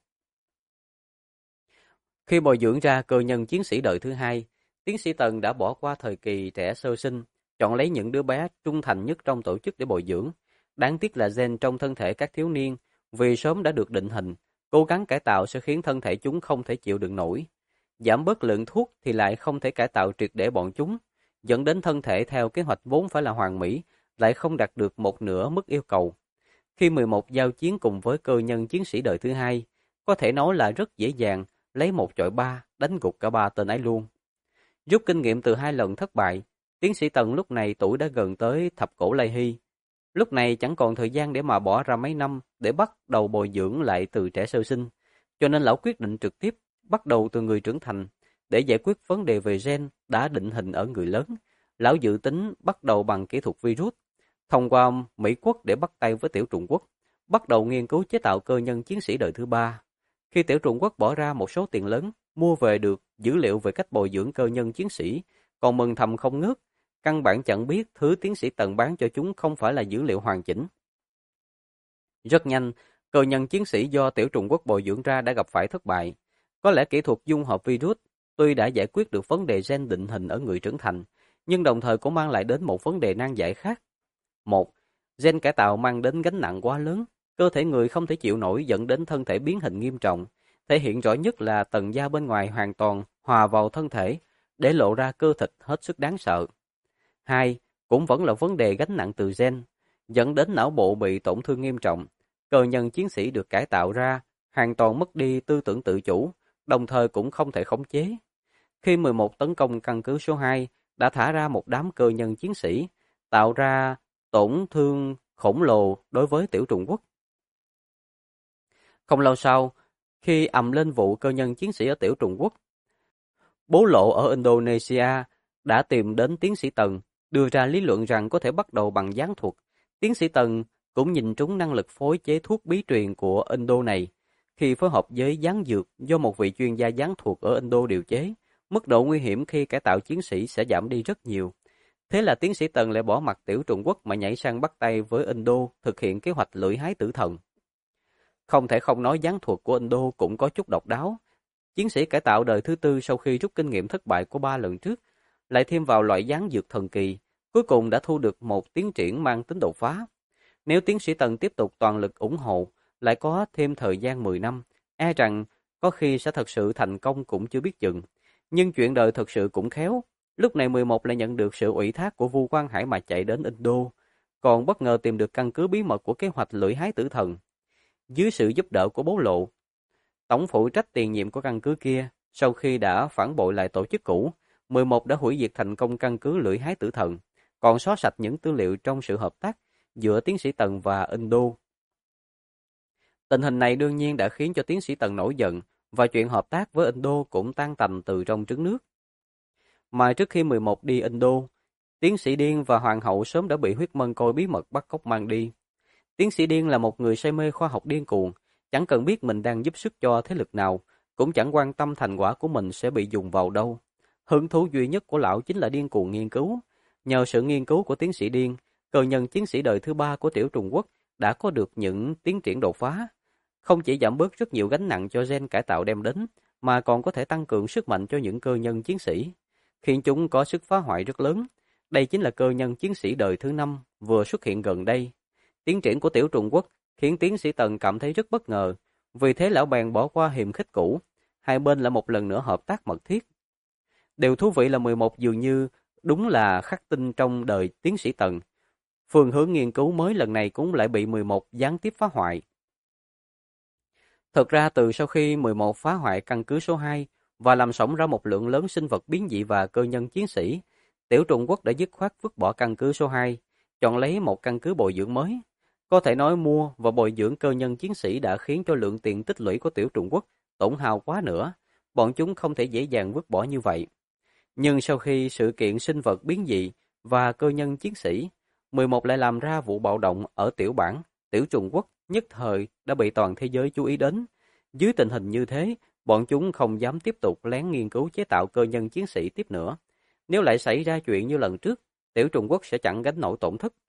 Khi bồi dưỡng ra cơ nhân chiến sĩ đời thứ hai, tiến sĩ Tần đã bỏ qua thời kỳ trẻ sơ sinh, chọn lấy những đứa bé trung thành nhất trong tổ chức để bồi dưỡng. Đáng tiếc là gen trong thân thể các thiếu niên, vì sớm đã được định hình, cố gắng cải tạo sẽ khiến thân thể chúng không thể chịu đựng nổi. Giảm bớt lượng thuốc thì lại không thể cải tạo triệt để bọn chúng, dẫn đến thân thể theo kế hoạch vốn phải là hoàn mỹ, lại không đạt được một nửa mức yêu cầu. Khi 11 giao chiến cùng với cơ nhân chiến sĩ đời thứ hai, có thể nói là rất dễ dàng, lấy 1 chọi 3, đánh gục cả 3 tên ấy luôn. Rút kinh nghiệm từ 2 lần thất bại, tiến sĩ Tần lúc này tuổi đã gần tới thập cổ lai hy. Lúc này chẳng còn thời gian để mà bỏ ra mấy năm để bắt đầu bồi dưỡng lại từ trẻ sơ sinh, cho nên lão quyết định trực tiếp bắt đầu từ người trưởng thành. Để giải quyết vấn đề về gen đã định hình ở người lớn, lão dự tính bắt đầu bằng kỹ thuật virus, thông qua Mỹ quốc để bắt tay với Tiểu Trung Quốc, bắt đầu nghiên cứu chế tạo cơ nhân chiến sĩ đời thứ ba. Khi Tiểu Trung Quốc bỏ ra một số tiền lớn, mua về được dữ liệu về cách bồi dưỡng cơ nhân chiến sĩ, còn mừng thầm không ngớt, căn bản chẳng biết thứ tiến sĩ Tần bán cho chúng không phải là dữ liệu hoàn chỉnh. Rất nhanh, cơ nhân chiến sĩ do Tiểu Trung Quốc bồi dưỡng ra đã gặp phải thất bại. Có lẽ kỹ thuật dung hợp virus tuy đã giải quyết được vấn đề gen định hình ở người trưởng thành, nhưng đồng thời cũng mang lại đến một vấn đề nan giải khác. Một, gen cải tạo mang đến gánh nặng quá lớn, cơ thể người không thể chịu nổi dẫn đến thân thể biến hình nghiêm trọng. Thể hiện rõ nhất là tầng da bên ngoài hoàn toàn hòa vào thân thể, để lộ ra cơ thịt hết sức đáng sợ. Hai, cũng vẫn là vấn đề gánh nặng từ gen, dẫn đến não bộ bị tổn thương nghiêm trọng. Cơ nhân chiến sĩ được cải tạo ra, hoàn toàn mất đi tư tưởng tự chủ, đồng thời cũng không thể khống chế. Khi 11 tấn công căn cứ số 2 đã thả ra một đám cơ nhân chiến sĩ, tạo ra tổn thương khổng lồ đối với Tiểu Trung Quốc. Không lâu sau, khi ầm lên vụ cơ nhân chiến sĩ ở Tiểu Trung Quốc, Bố Lộ ở Indonesia đã tìm đến tiến sĩ Tần, đưa ra lý luận rằng có thể bắt đầu bằng gián thuật. Tiến sĩ Tần cũng nhìn trúng năng lực phối chế thuốc bí truyền của Indo này. Khi phối hợp với gián dược do một vị chuyên gia gián thuật ở Indo điều chế, mức độ nguy hiểm khi cải tạo chiến sĩ sẽ giảm đi rất nhiều. Thế là tiến sĩ Tần lại bỏ mặc Tiểu Trung Quốc mà nhảy sang bắt tay với Indo thực hiện kế hoạch lưỡi hái tử thần. Không thể không nói gián thuật của Indo cũng có chút độc đáo. Chiến sĩ cải tạo đời thứ tư sau khi rút kinh nghiệm thất bại của 3 lần trước, lại thêm vào loại gián dược thần kỳ, cuối cùng đã thu được một tiến triển mang tính đột phá. Nếu tiến sĩ Tần tiếp tục toàn lực ủng hộ, lại có thêm thời gian 10 năm, e rằng có khi sẽ thật sự thành công cũng chưa biết chừng. Nhưng chuyện đời thật sự cũng khéo. Lúc này 11 lại nhận được sự ủy thác của Vu Quang Hải mà chạy đến Indo, còn bất ngờ tìm được căn cứ bí mật của kế hoạch lưỡi hái tử thần. Dưới sự giúp đỡ của Bố Lộ, tổng phụ trách tiền nhiệm của căn cứ kia, sau khi đã phản bội lại tổ chức cũ, 11 đã hủy diệt thành công căn cứ lưỡi hái tử thần, còn xóa sạch những tư liệu trong sự hợp tác giữa tiến sĩ Tần và Indo. Tình hình này đương nhiên đã khiến cho tiến sĩ Tần nổi giận, và chuyện hợp tác với Indo cũng tan tành từ trong trứng nước. Mà trước khi 11 đi Indo, tiến sĩ Điên và Hoàng hậu sớm đã bị huyết mân côi bí mật bắt cóc mang đi. Tiến sĩ Điên là một người say mê khoa học điên cuồng, chẳng cần biết mình đang giúp sức cho thế lực nào, cũng chẳng quan tâm thành quả của mình sẽ bị dùng vào đâu. Hứng thú duy nhất của lão chính là điên cuồng nghiên cứu. Nhờ sự nghiên cứu của tiến sĩ Điên, cơ nhân chiến sĩ đời thứ ba của Tiểu Trung Quốc đã có được những tiến triển đột phá. Không chỉ giảm bớt rất nhiều gánh nặng cho gen cải tạo đem đến, mà còn có thể tăng cường sức mạnh cho những cơ nhân chiến sĩ, khiến chúng có sức phá hoại rất lớn. Đây chính là cơ nhân chiến sĩ đời thứ 5 vừa xuất hiện gần đây. Tiến triển của Tiểu Trung Quốc khiến tiến sĩ Tần cảm thấy rất bất ngờ, vì thế lão bèn bỏ qua hiềm khích cũ, hai bên lại một lần nữa hợp tác mật thiết. Điều thú vị là 11 dường như đúng là khắc tinh trong đời tiến sĩ Tần. Phương hướng nghiên cứu mới lần này cũng lại bị 11 gián tiếp phá hoại. Thực ra từ sau khi 11 phá hoại căn cứ số 2 và làm sống ra một lượng lớn sinh vật biến dị và cơ nhân chiến sĩ, Tiểu Trung Quốc đã dứt khoát vứt bỏ căn cứ số 2, chọn lấy một căn cứ bồi dưỡng mới. Có thể nói mua và bồi dưỡng cơ nhân chiến sĩ đã khiến cho lượng tiền tích lũy của Tiểu Trung Quốc tổn hao quá nữa, bọn chúng không thể dễ dàng vứt bỏ như vậy. Nhưng sau khi sự kiện sinh vật biến dị và cơ nhân chiến sĩ, 11 lại làm ra vụ bạo động ở tiểu bản, Tiểu Trung Quốc nhất thời đã bị toàn thế giới chú ý đến. Dưới tình hình như thế, bọn chúng không dám tiếp tục lén nghiên cứu chế tạo cơ nhân chiến sĩ tiếp nữa. Nếu lại xảy ra chuyện như lần trước, Tiểu Trung Quốc sẽ chẳng gánh nổi tổn thất.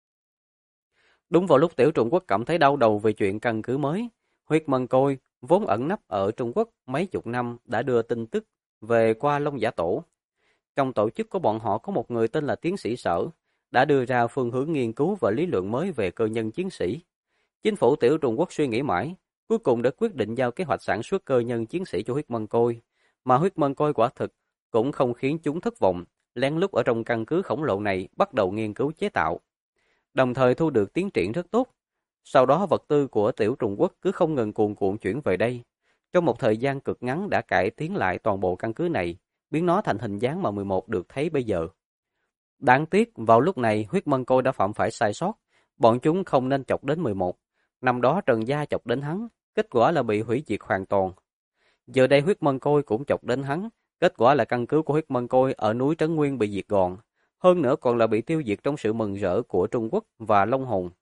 Đúng vào lúc Tiểu Trung Quốc cảm thấy đau đầu về chuyện căn cứ mới, Huyết Mân Côi, vốn ẩn nấp ở Trung Quốc mấy chục năm, đã đưa tin tức về qua Long Giả Tổ. Trong tổ chức của bọn họ có một người tên là tiến sĩ Sở, đã đưa ra phương hướng nghiên cứu và lý luận mới về cơ nhân chiến sĩ. Chính phủ Tiểu Trung Quốc suy nghĩ mãi, cuối cùng đã quyết định giao kế hoạch sản xuất cơ nhân chiến sĩ cho Huyết Mân Côi. Mà Huyết Mân Côi quả thực cũng không khiến chúng thất vọng, lén lút ở trong căn cứ khổng lồ này bắt đầu nghiên cứu chế tạo. Đồng thời thu được tiến triển rất tốt. Sau đó vật tư của Tiểu Trung Quốc cứ không ngừng cuồn cuộn chuyển về đây. Trong một thời gian cực ngắn đã cải tiến lại toàn bộ căn cứ này, biến nó thành hình dáng mà 11 được thấy bây giờ. Đáng tiếc, vào lúc này Huyết Mân Côi đã phạm phải sai sót. Bọn chúng không nên chọc đến 11. Năm đó Trần Gia chọc đến hắn, kết quả là bị hủy diệt hoàn toàn. Giờ đây Huyết Mân Côi cũng chọc đến hắn, kết quả là căn cứ của Huyết Mân Côi ở núi Trấn Nguyên bị diệt gọn. Hơn nữa còn là bị tiêu diệt trong sự mừng rỡ của Trung Quốc và Long Hồn.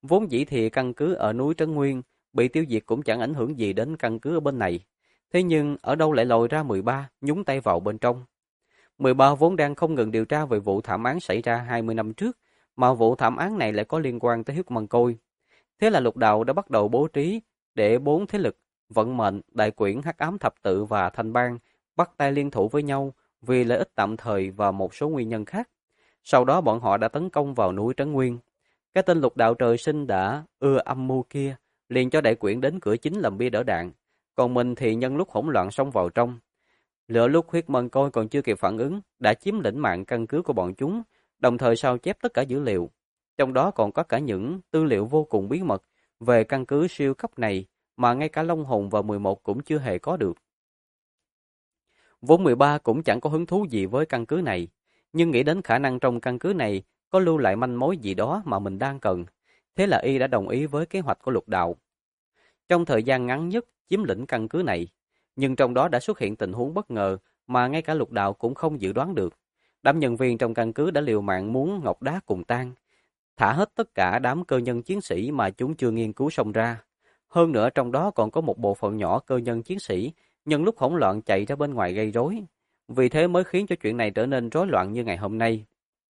Vốn dĩ thì căn cứ ở núi Trấn Nguyên, bị tiêu diệt cũng chẳng ảnh hưởng gì đến căn cứ ở bên này. Thế nhưng ở đâu lại lòi ra 13, nhúng tay vào bên trong. 13 vốn đang không ngừng điều tra về vụ thảm án xảy ra 20 năm trước, mà vụ thảm án này lại có liên quan tới huyết mân côi. Thế là Lục Đạo đã bắt đầu bố trí để 4 thế lực, vận mệnh, đại quyển, hắc ám thập tự và thanh bang bắt tay liên thủ với nhau vì lợi ích tạm thời và một số nguyên nhân khác. Sau đó bọn họ đã tấn công vào núi Trấn Nguyên. Cái tên Lục Đạo trời sinh đã ưa âm mưu kia, liền cho đại quyển đến cửa chính làm bia đỡ đạn, còn mình thì nhân lúc hỗn loạn xông vào trong. Lựa lúc huyết mân côi còn chưa kịp phản ứng, đã chiếm lĩnh mạng căn cứ của bọn chúng, đồng thời sao chép tất cả dữ liệu. Trong đó còn có cả những tư liệu vô cùng bí mật về căn cứ siêu cấp này mà ngay cả Long Hồn và 11 cũng chưa hề có được. Vốn 13 cũng chẳng có hứng thú gì với căn cứ này, nhưng nghĩ đến khả năng trong căn cứ này có lưu lại manh mối gì đó mà mình đang cần. Thế là y đã đồng ý với kế hoạch của Lục Đạo. Trong thời gian ngắn nhất chiếm lĩnh căn cứ này, nhưng trong đó đã xuất hiện tình huống bất ngờ mà ngay cả Lục Đạo cũng không dự đoán được. Đám nhân viên trong căn cứ đã liều mạng muốn ngọc đá cùng tan, thả hết tất cả đám cơ nhân chiến sĩ mà chúng chưa nghiên cứu xong ra. Hơn nữa trong đó còn có một bộ phận nhỏ cơ nhân chiến sĩ nhân lúc hỗn loạn chạy ra bên ngoài gây rối. Vì thế mới khiến cho chuyện này trở nên rối loạn như ngày hôm nay.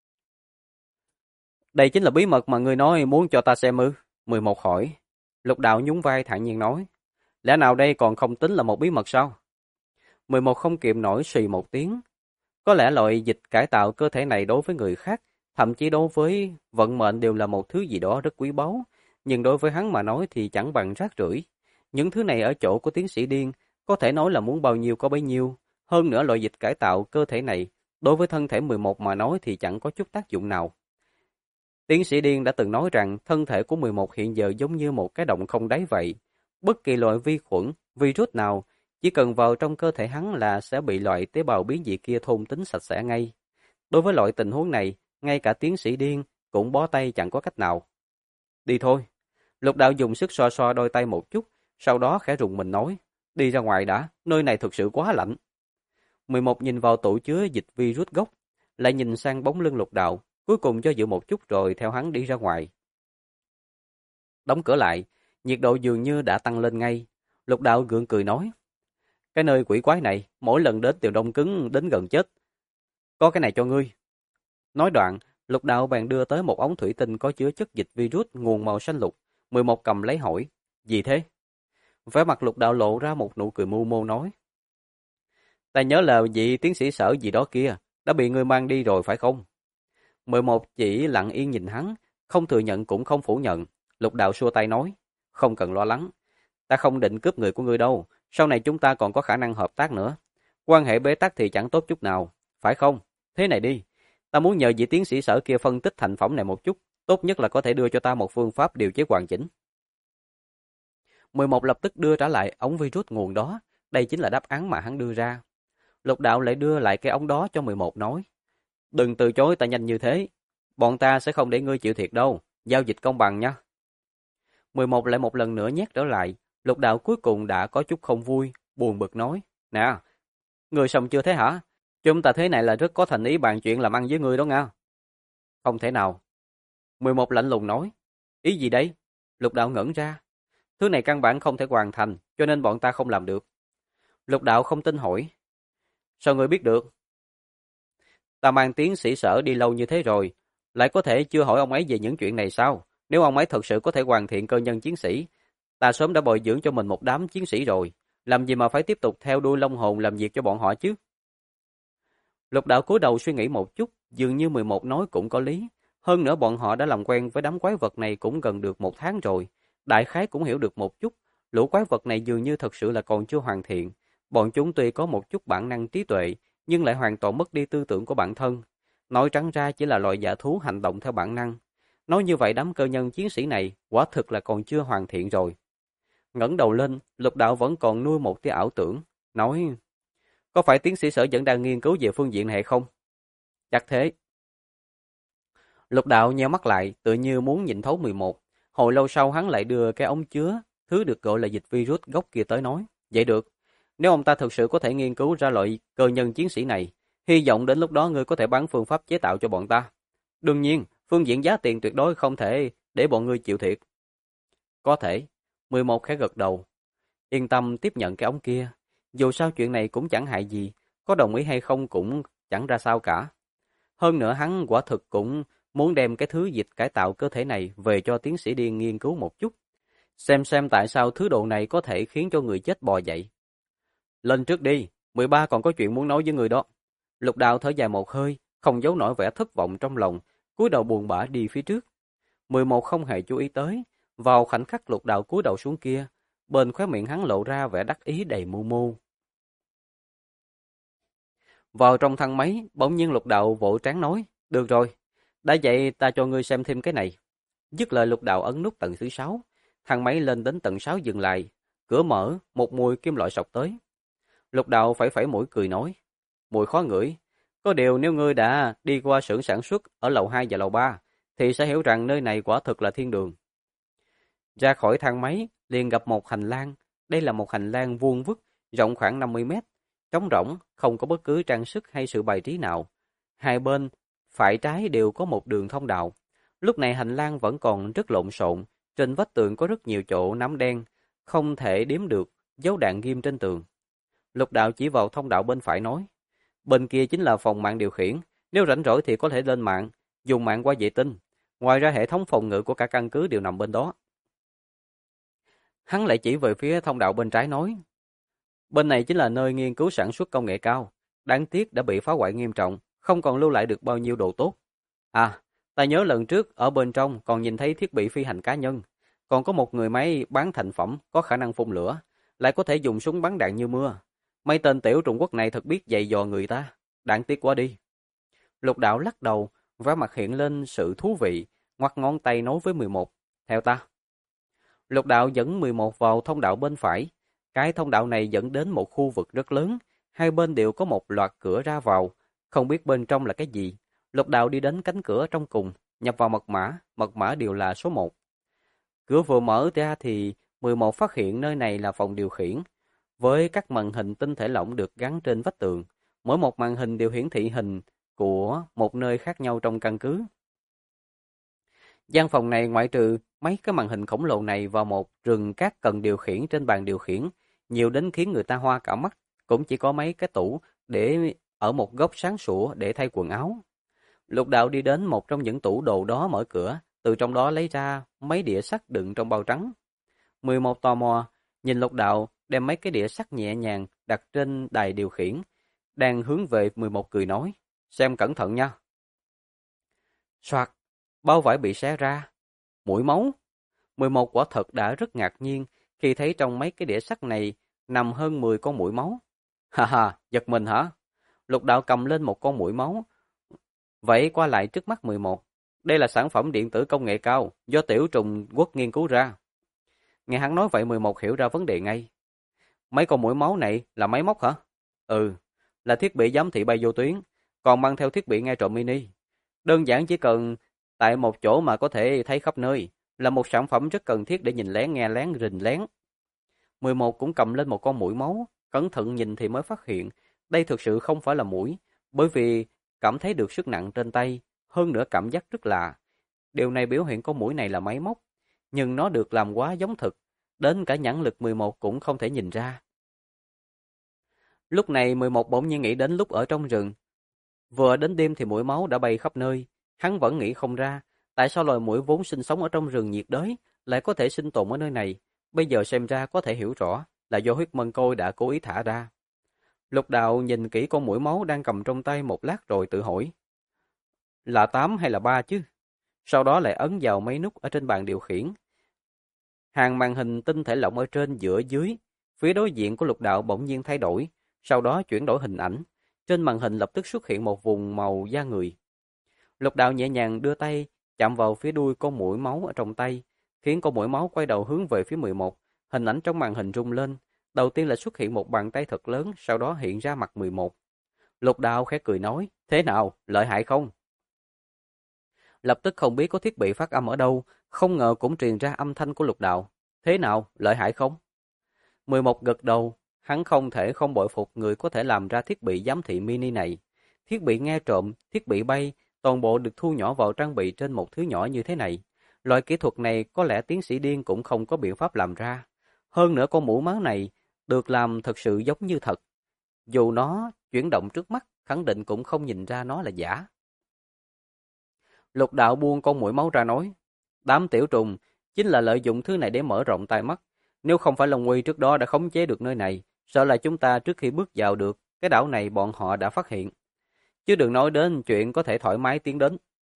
Đây chính là bí mật mà ngươi nói muốn cho ta xem ư? 11 hỏi. Lục Đạo nhún vai thản nhiên nói. Lẽ nào đây còn không tính là một bí mật sao? 11 không kiệm nổi xì một tiếng. Có lẽ loại dịch cải tạo cơ thể này đối với người khác, thậm chí đối với vận mệnh đều là một thứ gì đó rất quý báu, nhưng đối với hắn mà nói thì chẳng bằng rác rưởi. Những thứ này ở chỗ của tiến sĩ điên, có thể nói là muốn bao nhiêu có bấy nhiêu. Hơn nữa loại dịch cải tạo cơ thể này, đối với thân thể 11 mà nói thì chẳng có chút tác dụng nào. Tiến sĩ điên đã từng nói rằng thân thể của 11 hiện giờ giống như một cái động không đáy vậy. Bất kỳ loại vi khuẩn, virus nào, chỉ cần vào trong cơ thể hắn là sẽ bị loại tế bào biến dị kia thôn tính sạch sẽ ngay. Đối với loại tình huống này, ngay cả tiến sĩ điên cũng bó tay chẳng có cách nào. Đi thôi. Lục Đạo dùng sức xoa xoa đôi tay một chút, sau đó khẽ rùng mình nói, đi ra ngoài đã, nơi này thực sự quá lạnh. 11 nhìn vào tủ chứa dịch virus gốc, lại nhìn sang bóng lưng Lục Đạo, cuối cùng do dự một chút rồi theo hắn đi ra ngoài. Đóng cửa lại, nhiệt độ dường như đã tăng lên ngay. Lục Đạo gượng cười nói, cái nơi quỷ quái này, mỗi lần đến đều đông cứng đến gần chết. Có cái này cho ngươi. Nói đoạn, Lục Đạo bèn đưa tới một ống thủy tinh có chứa chất dịch virus nguồn màu xanh lục. 11 cầm lấy hỏi, gì thế? Vẻ mặt Lục Đạo lộ ra một nụ cười mưu mô nói, ta nhớ là vị tiến sĩ Sở gì đó kia, đã bị ngươi mang đi rồi phải không? 11 chỉ lặng yên nhìn hắn, không thừa nhận cũng không phủ nhận. Lục Đạo xua tay nói, không cần lo lắng, ta không định cướp người của ngươi đâu, sau này chúng ta còn có khả năng hợp tác nữa. Quan hệ bế tắc thì chẳng tốt chút nào, phải không? Thế này đi, ta muốn nhờ vị tiến sĩ Sở kia phân tích thành phẩm này một chút, tốt nhất là có thể đưa cho ta một phương pháp điều chế hoàn chỉnh. 11 lập tức đưa trả lại ống virus nguồn đó, đây chính là đáp án mà hắn đưa ra. Lục Đạo lại đưa lại cái ống đó cho 11 nói, đừng từ chối ta nhanh như thế, bọn ta sẽ không để ngươi chịu thiệt đâu, giao dịch công bằng nha. 11 lại một lần nữa nhét trở lại, Lục Đạo cuối cùng đã có chút không vui, buồn bực nói, nè, ngươi xong chưa thế hả? Chúng ta thế này là rất có thành ý bàn chuyện làm ăn với ngươi đó nha. Không thể nào. 11 lạnh lùng nói, ý gì đấy? Lục Đạo ngẩn ra, thứ này căn bản không thể hoàn thành, cho nên bọn ta không làm được. Lục Đạo không tin hỏi, sao ngươi biết được? Ta mang tiến sĩ Sở đi lâu như thế rồi, lại có thể chưa hỏi ông ấy về những chuyện này sao? Nếu ông ấy thật sự có thể hoàn thiện cơ nhân chiến sĩ, ta sớm đã bồi dưỡng cho mình một đám chiến sĩ rồi, làm gì mà phải tiếp tục theo đuôi Long Hồn làm việc cho bọn họ chứ? Lục Đạo cúi đầu suy nghĩ một chút, dường như 11 nói cũng có lý. Hơn nữa bọn họ đã làm quen với đám quái vật này cũng gần được 1 tháng rồi. Đại khái cũng hiểu được một chút, lũ quái vật này dường như thật sự là còn chưa hoàn thiện. Bọn chúng tuy có một chút bản năng trí tuệ, nhưng lại hoàn toàn mất đi tư tưởng của bản thân. Nói trắng ra chỉ là loại dã thú hành động theo bản năng. Nói như vậy đám cơ nhân chiến sĩ này quả thực là còn chưa hoàn thiện rồi. Ngẩng đầu lên, Lục Đạo vẫn còn nuôi một tia ảo tưởng, nói, có phải tiến sĩ Sở vẫn đang nghiên cứu về phương diện này hay không? Chắc thế. Lục Đạo nheo mắt lại, tự như muốn nhìn thấu 11. Hồi lâu sau hắn lại đưa cái ống chứa, thứ được gọi là dịch virus gốc kia tới nói, vậy được. Nếu ông ta thực sự có thể nghiên cứu ra loại cơ nhân chiến sĩ này, hy vọng đến lúc đó ngươi có thể bán phương pháp chế tạo cho bọn ta. Đương nhiên, phương diện giá tiền tuyệt đối không thể để bọn ngươi chịu thiệt. Có thể. 11 khẽ gật đầu. Yên tâm tiếp nhận cái ống kia. Dù sao chuyện này cũng chẳng hại gì, có đồng ý hay không cũng chẳng ra sao cả. Hơn nữa hắn quả thực cũng muốn đem cái thứ dịch cải tạo cơ thể này về cho tiến sĩ điên nghiên cứu một chút. Xem tại sao thứ đồ này có thể khiến cho người chết bò dậy. Lên trước đi, 13 còn có chuyện muốn nói với người đó. Lục Đạo thở dài một hơi, không giấu nổi vẻ thất vọng trong lòng, cúi đầu buồn bã đi phía trước. 11 không hề chú ý tới, vào khoảnh khắc Lục Đạo cúi đầu xuống kia, bên khóe miệng hắn lộ ra vẻ đắc ý đầy mưu mô. Vào trong thang máy, bỗng nhiên Lục Đạo vỗ trán nói, được rồi, đã vậy ta cho ngươi xem thêm cái này. Dứt lời Lục Đạo ấn nút tầng thứ 6, thang máy lên đến tầng 6 dừng lại, cửa mở, một mùi kim loại sộc tới. Lục Đạo phẩy mũi cười nói, mùi khó ngửi, có điều nếu ngươi đã đi qua xưởng sản xuất ở lầu 2 và lầu 3, thì sẽ hiểu rằng nơi này quả thực là thiên đường. Ra khỏi thang máy, liền gặp một hành lang, đây là một hành lang vuông vức, rộng khoảng 50 mét, trống rỗng, không có bất cứ trang sức hay sự bày trí nào. Hai bên, phải trái đều có một đường thông đạo. Lúc này hành lang vẫn còn rất lộn xộn, trên vách tường có rất nhiều chỗ nắm đen, không thể đếm được, dấu đạn ghim trên tường. Lục Đạo chỉ vào thông đạo bên phải nói, bên kia chính là phòng mạng điều khiển, nếu rảnh rỗi thì có thể lên mạng, dùng mạng qua vệ tinh. Ngoài ra hệ thống phòng ngự của cả căn cứ đều nằm bên đó. Hắn lại chỉ về phía thông đạo bên trái nói, bên này chính là nơi nghiên cứu sản xuất công nghệ cao, đáng tiếc đã bị phá hoại nghiêm trọng, không còn lưu lại được bao nhiêu đồ tốt. À, ta nhớ lần trước ở bên trong còn nhìn thấy thiết bị phi hành cá nhân, còn có một người máy bán thành phẩm có khả năng phun lửa, lại có thể dùng súng bắn đạn như mưa. Mấy tên tiểu Trung Quốc này thật biết dày dò người ta, đáng tiếc quá đi. Lục Đạo lắc đầu, vẻ mặt hiện lên sự thú vị, ngoắc ngón tay nói với 11, theo ta. Lục Đạo dẫn 11 vào thông đạo bên phải. Cái thông đạo này dẫn đến một khu vực rất lớn, hai bên đều có một loạt cửa ra vào, không biết bên trong là cái gì. Lục Đạo đi đến cánh cửa trong cùng, nhập vào mật mã đều là số 1. Cửa vừa mở ra thì 11 phát hiện nơi này là phòng điều khiển, với các màn hình tinh thể lỏng được gắn trên vách tường. Mỗi một màn hình đều hiển thị hình của một nơi khác nhau trong căn cứ. Gian phòng này ngoại trừ mấy cái màn hình khổng lồ này và một rừng các cần điều khiển trên bàn điều khiển, nhiều đến khiến người ta hoa cả mắt, cũng chỉ có mấy cái tủ để ở một góc sáng sủa để thay quần áo. Lục Đạo đi đến một trong những tủ đồ đó mở cửa, từ trong đó lấy ra mấy đĩa sắt đựng trong bao trắng. 11 tò mò, nhìn Lục Đạo đem mấy cái đĩa sắt nhẹ nhàng đặt trên đài điều khiển, đang hướng về 11 cười nói, xem cẩn thận nha. Soạt, bao vải bị xé ra. Mũi máu. 11 quả thật đã rất ngạc nhiên khi thấy trong mấy cái đĩa sắt này nằm hơn 10 con muỗi máu. Ha ha, giật mình hả? Lục Đạo cầm lên một con muỗi máu, vẫy qua lại trước mắt 11. Đây là sản phẩm điện tử công nghệ cao do tiểu Trung Quốc nghiên cứu ra. Nghe hắn nói vậy 11 hiểu ra vấn đề ngay. Mấy con muỗi máu này là máy móc hả? Ừ, là thiết bị giám thị bay vô tuyến, còn mang theo thiết bị nghe trộm mini. Đơn giản chỉ cần tại một chỗ mà có thể thấy khắp nơi, là một sản phẩm rất cần thiết để nhìn lén, nghe lén, rình lén. 11 cũng cầm lên một con muỗi máu, cẩn thận nhìn thì mới phát hiện, đây thực sự không phải là muỗi, bởi vì cảm thấy được sức nặng trên tay, hơn nữa cảm giác rất lạ. Điều này biểu hiện con muỗi này là máy móc, nhưng nó được làm quá giống thực, đến cả nhãn lực 11 cũng không thể nhìn ra. Lúc này 11 bỗng nhiên nghĩ đến lúc ở trong rừng. Vừa đến đêm thì muỗi máu đã bay khắp nơi, hắn vẫn nghĩ không ra, tại sao loài muỗi vốn sinh sống ở trong rừng nhiệt đới lại có thể sinh tồn ở nơi này, bây giờ xem ra có thể hiểu rõ là do huyết mân côi đã cố ý thả ra. Lục Đạo nhìn kỹ con muỗi máu đang cầm trong tay một lát rồi tự hỏi, là 8 hay là 3 chứ? Sau đó lại ấn vào mấy nút ở trên bàn điều khiển. Hàng màn hình tinh thể lỏng ở trên giữa dưới, phía đối diện của Lục Đạo bỗng nhiên thay đổi, sau đó chuyển đổi hình ảnh. Trên màn hình lập tức xuất hiện một vùng màu da người. Lục Đạo nhẹ nhàng đưa tay chạm vào phía đuôi con muỗi máu ở trong tay, khiến con muỗi máu quay đầu hướng về phía 11. Hình ảnh trong màn hình rung lên, đầu tiên là xuất hiện một bàn tay thật lớn, sau đó hiện ra mặt 11. Lục Đạo khẽ cười nói, thế nào, lợi hại không? Lập tức không biết có thiết bị phát âm ở đâu, không ngờ cũng truyền ra âm thanh của Lục Đạo. Thế nào, lợi hại không? 11 gật đầu, hắn không thể không bội phục người có thể làm ra thiết bị giám thị mini này. Thiết bị nghe trộm, thiết bị bay, toàn bộ được thu nhỏ vào trang bị trên một thứ nhỏ như thế này. Loại kỹ thuật này có lẽ tiến sĩ điên cũng không có biện pháp làm ra. Hơn nữa con mũ máu này được làm thật sự giống như thật. Dù nó chuyển động trước mắt, khẳng định cũng không nhìn ra nó là giả. Lục đạo buông con muỗi máu ra nói, đám tiểu trùng chính là lợi dụng thứ này để mở rộng tai mắt. Nếu không phải Long Uy trước đó đã khống chế được nơi này, sợ là chúng ta trước khi bước vào được cái đảo này bọn họ đã phát hiện. Chứ đừng nói đến chuyện có thể thoải mái tiến đến.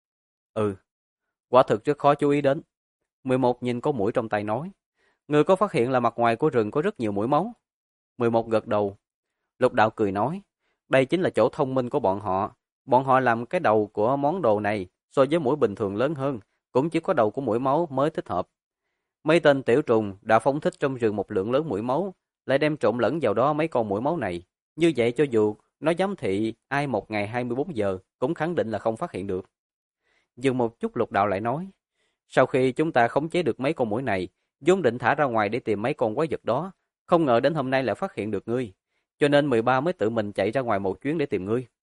Ừ, quả thực rất khó chú ý đến. 11 nhìn con muỗi trong tay nói, người có phát hiện là mặt ngoài của rừng có rất nhiều muỗi máu. 11 gật đầu. Lục đạo cười nói, đây chính là chỗ thông minh của bọn họ. Bọn họ làm cái đầu của món đồ này so với muỗi bình thường lớn hơn, cũng chỉ có đầu của muỗi máu mới thích hợp. Mấy tên tiểu trùng đã phóng thích trong rừng một lượng lớn muỗi máu, lại đem trộn lẫn vào đó mấy con muỗi máu này. Như vậy cho dù nó giám thị ai một ngày 24 giờ, cũng khẳng định là không phát hiện được. Dừng một chút Lục đạo lại nói, sau khi chúng ta khống chế được mấy con muỗi này, vốn định thả ra ngoài để tìm mấy con quái vật đó, không ngờ đến hôm nay lại phát hiện được ngươi. Cho nên 13 mới tự mình chạy ra ngoài một chuyến để tìm ngươi.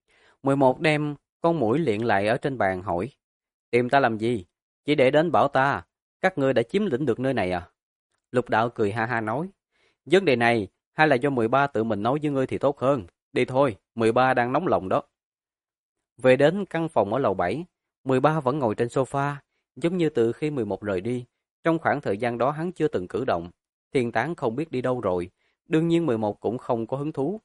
11 đem con muỗi liệng lại ở trên bàn hỏi, tìm ta làm gì? Chỉ để đến bảo ta, các ngươi đã chiếm lĩnh được nơi này à? Lục đạo cười ha ha nói, vấn đề này hay là do 13 tự mình nói với ngươi thì tốt hơn. Đi thôi, 13 đang nóng lòng đó. Về đến căn phòng ở lầu 7, 13 vẫn ngồi trên sofa, giống như từ khi 11 rời đi. Trong khoảng thời gian đó hắn chưa từng cử động, thiên tán không biết đi đâu rồi, đương nhiên 11 cũng không có hứng thú.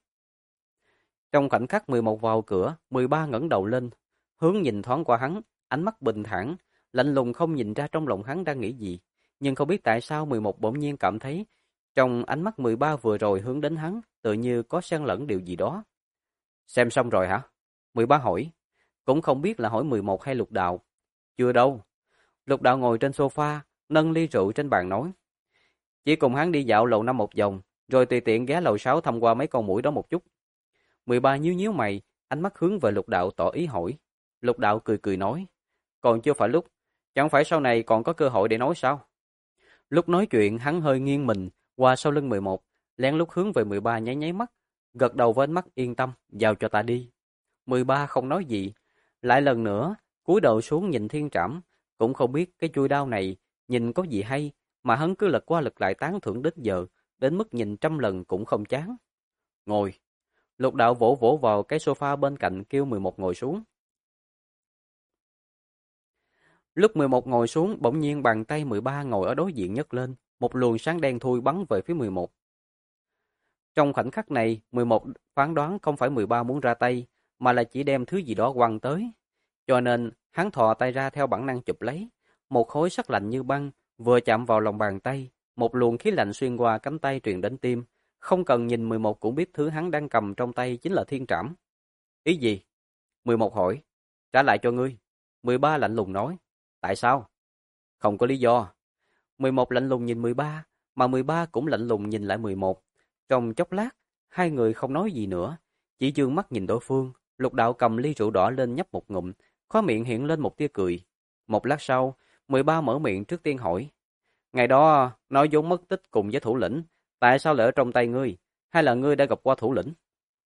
Trong khoảnh khắc 11 vào cửa, 13 ngẩng đầu lên, hướng nhìn thoáng qua hắn, ánh mắt bình thản, lạnh lùng không nhìn ra trong lòng hắn đang nghĩ gì. Nhưng không biết tại sao 11 bỗng nhiên cảm thấy, trong ánh mắt 13 vừa rồi hướng đến hắn, tự như có xen lẫn điều gì đó. Xem xong rồi hả? 13 hỏi. Cũng không biết là hỏi 11 hay Lục đạo. Chưa đâu. Lục đạo ngồi trên sofa, nâng ly rượu trên bàn nói. Chỉ cùng hắn đi dạo lầu 5 một vòng, rồi tùy tiện ghé lầu 6 thăm qua mấy con muỗi đó một chút. 13 nhíu nhíu mày, ánh mắt hướng về Lục đạo tỏ ý hỏi. Lục đạo cười cười nói. Còn chưa phải lúc, chẳng phải sau này còn có cơ hội để nói sao? Lúc nói chuyện hắn hơi nghiêng mình qua sau lưng 11, lén lút hướng về 13 nháy nháy mắt, gật đầu với ánh mắt yên tâm, giao cho ta đi. 13 không nói gì, lại lần nữa cúi đầu xuống nhìn thiên trảm, cũng không biết cái chuôi đao này nhìn có gì hay, mà hắn cứ lật qua lật lại tán thưởng đến giờ, đến mức nhìn trăm lần cũng không chán. Ngồi. Lục đạo vỗ vỗ vào cái sofa bên cạnh kêu 11 ngồi xuống. Lúc 11 ngồi xuống, bỗng nhiên bàn tay 13 ngồi ở đối diện nhấc lên, một luồng sáng đen thui bắn về phía 11. Trong khoảnh khắc này, 11 phán đoán không phải 13 muốn ra tay, mà là chỉ đem thứ gì đó quăng tới. Cho nên, hắn thò tay ra theo bản năng chụp lấy. Một khối sắt lạnh như băng, vừa chạm vào lòng bàn tay, một luồng khí lạnh xuyên qua cánh tay truyền đến tim. Không cần nhìn 11 cũng biết thứ hắn đang cầm trong tay chính là thiên trảm. Ý gì? 11 hỏi. Trả lại cho ngươi. 13 lạnh lùng nói. Tại sao? Không có lý do. 11 lạnh lùng nhìn 13, mà 13 cũng lạnh lùng nhìn lại 11. Trong chốc lát, hai người không nói gì nữa, chỉ dương mắt nhìn đối phương. Lục đạo cầm ly rượu đỏ lên nhấp một ngụm, khóe miệng hiện lên một tia cười. Một lát sau, 13 mở miệng trước tiên hỏi. Ngày đó, nói vốn mất tích cùng với thủ lĩnh, tại sao lại ở trong tay ngươi? Hay là ngươi đã gặp qua thủ lĩnh?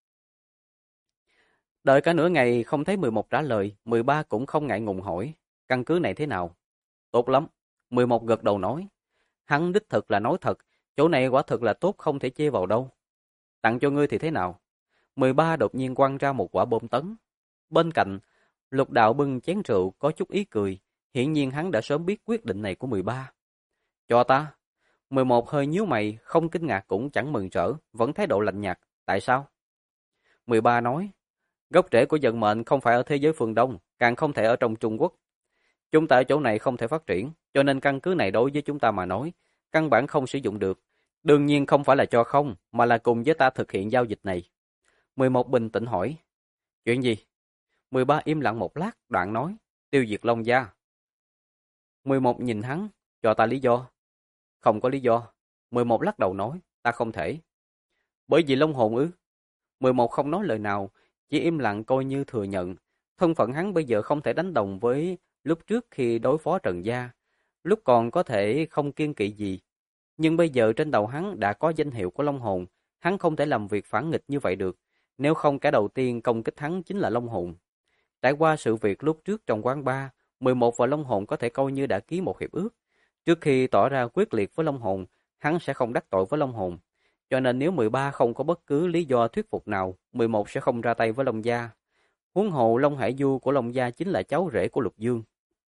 Đợi cả nửa ngày không thấy 11 trả lời, 13 cũng không ngại ngùng hỏi. Căn cứ này thế nào? Tốt lắm. 11 gật đầu nói. Hắn đích thực là nói thật, chỗ này quả thực là tốt không thể chê vào đâu. Tặng cho ngươi thì thế nào? 13 đột nhiên quăng ra một quả bom tấn. Bên cạnh, Lục đạo bưng chén rượu có chút ý cười, hiển nhiên hắn đã sớm biết quyết định này của 13. Cho ta. 11 hơi nhíu mày, không kinh ngạc cũng chẳng mừng rỡ, vẫn thái độ lạnh nhạt. Tại sao? 13 nói, gốc rễ của vận mệnh không phải ở thế giới phương Đông, càng không thể ở trong Trung Quốc. Chúng ta ở chỗ này không thể phát triển, cho nên căn cứ này đối với chúng ta mà nói, căn bản không sử dụng được. Đương nhiên không phải là cho không, mà là cùng với ta thực hiện giao dịch này. 11 bình tĩnh hỏi, chuyện gì? 13 im lặng một lát, đoạn nói, tiêu diệt Long Gia. 11 nhìn hắn, cho ta lý do. Không có lý do. 11 lắc đầu nói, ta không thể. Bởi vì Long hồn ư? 11 không nói lời nào, chỉ im lặng coi như thừa nhận. Thân phận hắn bây giờ không thể đánh đồng với lúc trước khi đối phó Trần Gia. Lúc còn có thể không kiêng kỵ gì. Nhưng bây giờ trên đầu hắn đã có danh hiệu của Long hồn, hắn không thể làm việc phản nghịch như vậy được. Nếu không, kẻ đầu tiên công kích hắn chính là Long hồn. Trải qua sự việc lúc trước trong quán bar, 11 và Long Hồn có thể coi như đã ký một hiệp ước. Trước khi tỏ ra quyết liệt với Long Hồn, hắn sẽ không đắc tội với Long Hồn. Cho nên nếu 13 không có bất cứ lý do thuyết phục nào, 11 sẽ không ra tay với Long Gia. Huống hồ Long Hải Du của Long Gia chính là cháu rể của Lục Dương.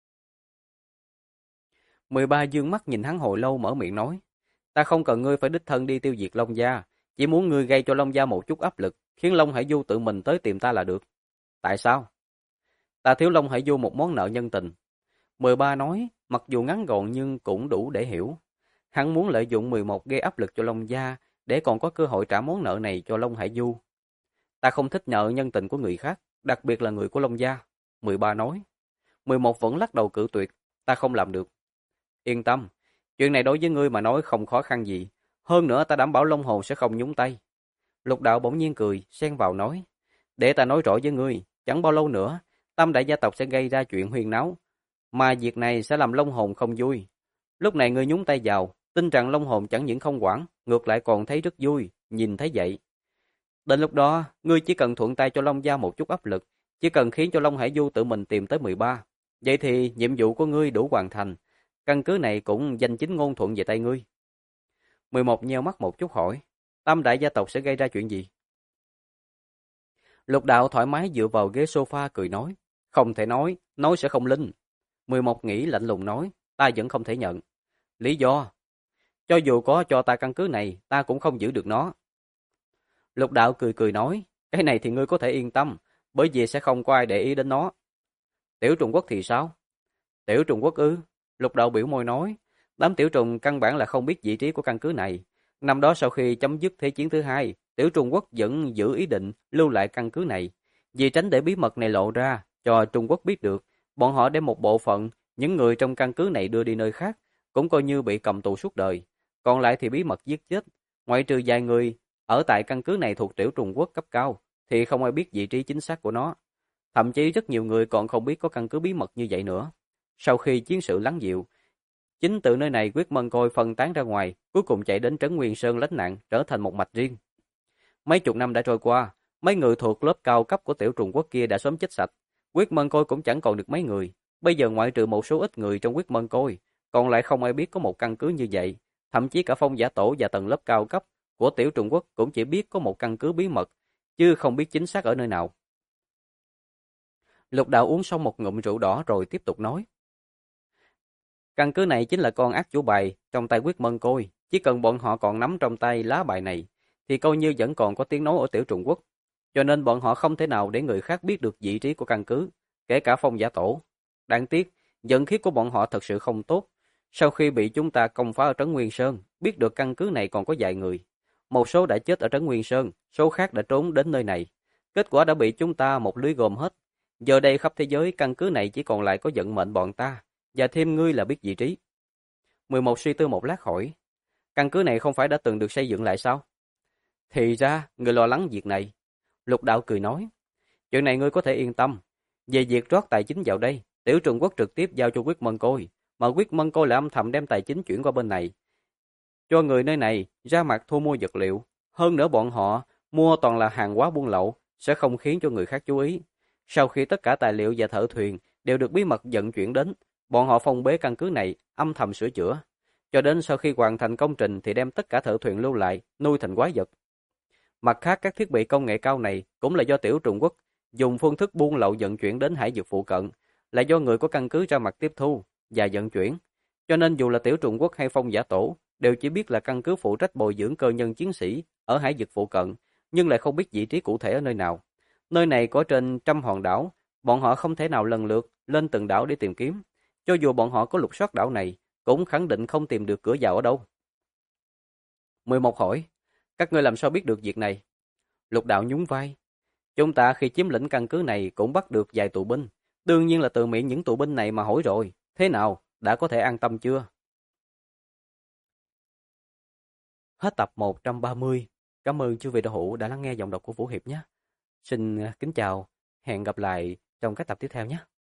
13 dương mắt nhìn hắn hồi lâu mở miệng nói. Ta không cần ngươi phải đích thân đi tiêu diệt Long Gia, chỉ muốn ngươi gây cho Long Gia một chút áp lực, khiến Long Hải Du tự mình tới tìm ta là được. Tại sao? Ta thiếu Long Hải Du một món nợ nhân tình. 13 nói, mặc dù ngắn gọn nhưng cũng đủ để hiểu. Hắn muốn lợi dụng 11 gây áp lực cho Long Gia, để còn có cơ hội trả món nợ này cho Long Hải Du. Ta không thích nợ nhân tình của người khác, đặc biệt là người của Long Gia. 13 nói. 11 vẫn lắc đầu cự tuyệt, ta không làm được. Yên tâm, chuyện này đối với ngươi mà nói không khó khăn gì. Hơn nữa ta đảm bảo Long Hồn sẽ không nhúng tay. Lục Đạo bỗng nhiên cười, xen vào nói. Để ta nói rõ với ngươi, chẳng bao lâu nữa, Tam đại gia tộc sẽ gây ra chuyện huyên náo. Mà việc này sẽ làm Long Hồn không vui. Lúc này ngươi nhúng tay vào, tin rằng Long Hồn chẳng những không quản, ngược lại còn thấy rất vui, nhìn thấy vậy. Đến lúc đó, ngươi chỉ cần thuận tay cho Long Gia một chút áp lực, chỉ cần khiến cho Long Hải Du tự mình tìm tới 13. Vậy thì nhiệm vụ của ngươi đủ hoàn thành. Căn cứ này cũng danh chính ngôn thuận về tay ngươi. 11 nheo mắt một chút hỏi, Tam đại gia tộc sẽ gây ra chuyện gì? Lục Đạo thoải mái dựa vào ghế sofa cười nói, không thể nói sẽ không linh. 11 nghĩ lạnh lùng nói, ta vẫn không thể nhận. Lý do? Cho dù có cho ta căn cứ này, ta cũng không giữ được nó. Lục Đạo cười cười nói, cái này thì ngươi có thể yên tâm, bởi vì sẽ không có ai để ý đến nó. Tiểu Trung Quốc thì sao? Tiểu Trung Quốc ư? Lục Đạo biểu môi nói, đám tiểu trùng căn bản là không biết vị trí của căn cứ này. Năm đó sau khi chấm dứt Thế chiến thứ hai, Tiểu Trung Quốc vẫn giữ ý định lưu lại căn cứ này. Vì tránh để bí mật này lộ ra, cho Trung Quốc biết được, bọn họ đem một bộ phận những người trong căn cứ này đưa đi nơi khác, cũng coi như bị cầm tù suốt đời. Còn lại thì bí mật giết chết, ngoại trừ vài người ở tại căn cứ này thuộc Tiểu Trung Quốc cấp cao, thì không ai biết vị trí chính xác của nó. Thậm chí rất nhiều người còn không biết có căn cứ bí mật như vậy nữa. Sau khi chiến sự lắng dịu, chính từ nơi này Quyết Mân Côi phân tán ra ngoài, cuối cùng chạy đến Trấn Nguyên Sơn lánh nạn, trở thành một mạch riêng. Mấy chục năm đã trôi qua, mấy người thuộc lớp cao cấp của Tiểu Trung Quốc kia đã sớm chết sạch. Quyết Mân Côi cũng chẳng còn được mấy người. Bây giờ ngoại trừ một số ít người trong Quyết Mân Côi, còn lại không ai biết có một căn cứ như vậy. Thậm chí cả Phong Giả Tổ và tầng lớp cao cấp của Tiểu Trung Quốc cũng chỉ biết có một căn cứ bí mật, chứ không biết chính xác ở nơi nào. Lục Đạo uống xong một ngụm rượu đỏ rồi tiếp tục nói. Căn cứ này chính là con ác chủ bài trong tay Quyết Mân Côi. Chỉ cần bọn họ còn nắm trong tay lá bài này, thì coi như vẫn còn có tiếng nói ở Tiểu Trung Quốc. Cho nên bọn họ không thể nào để người khác biết được vị trí của căn cứ, kể cả Phong Giả Tổ. Đáng tiếc, vận khí của bọn họ thật sự không tốt. Sau khi bị chúng ta công phá ở Trấn Nguyên Sơn, biết được căn cứ này còn có vài người. Một số đã chết ở Trấn Nguyên Sơn, số khác đã trốn đến nơi này. Kết quả đã bị chúng ta một lưới gom hết. Giờ đây khắp thế giới căn cứ này chỉ còn lại có vận mệnh bọn ta, và thêm ngươi là biết vị trí. 11 suy tư một lát hỏi, căn cứ này không phải đã từng được xây dựng lại sao? Thì ra, ngươi lo lắng việc này. Lục Đạo cười nói, chuyện này ngươi có thể yên tâm. Về việc rót tài chính vào đây, Tiểu Trung Quốc trực tiếp giao cho Quyết Mân Côi, mà Quyết Mân Côi lại âm thầm đem tài chính chuyển qua bên này. Cho người nơi này ra mặt thu mua vật liệu. Hơn nữa bọn họ mua toàn là hàng hóa buôn lậu, sẽ không khiến cho người khác chú ý. Sau khi tất cả tài liệu và thợ thuyền đều được bí mật vận chuyển đến, bọn họ phong bế căn cứ này, âm thầm sửa chữa. Cho đến sau khi hoàn thành công trình thì đem tất cả thợ thuyền lưu lại, nuôi thành quái vật. Mặt khác, các thiết bị công nghệ cao này cũng là do Tiểu Trung Quốc dùng phương thức buôn lậu vận chuyển đến hải vực phụ cận, là do người có căn cứ ra mặt tiếp thu và vận chuyển. Cho nên dù là Tiểu Trung Quốc hay Phong Giả Tổ đều chỉ biết là căn cứ phụ trách bồi dưỡng cơ nhân chiến sĩ ở hải vực phụ cận, nhưng lại không biết vị trí cụ thể ở nơi nào. Nơi này có trên 100 hòn đảo, bọn họ không thể nào lần lượt lên từng đảo để tìm kiếm. Cho dù bọn họ có lục soát đảo này, cũng khẳng định không tìm được cửa vào ở đâu. 11 hỏi, các ngươi làm sao biết được việc này? Lục Đạo nhún vai. Chúng ta khi chiếm lĩnh căn cứ này cũng bắt được vài tù binh. Đương nhiên là từ miệng những tù binh này mà hỏi rồi. Thế nào, đã có thể an tâm chưa? Hết tập 130. Cảm ơn chư vị đạo hữu đã lắng nghe giọng đọc của Vũ Hiệp nhé. Xin kính chào, hẹn gặp lại trong các tập tiếp theo nhé.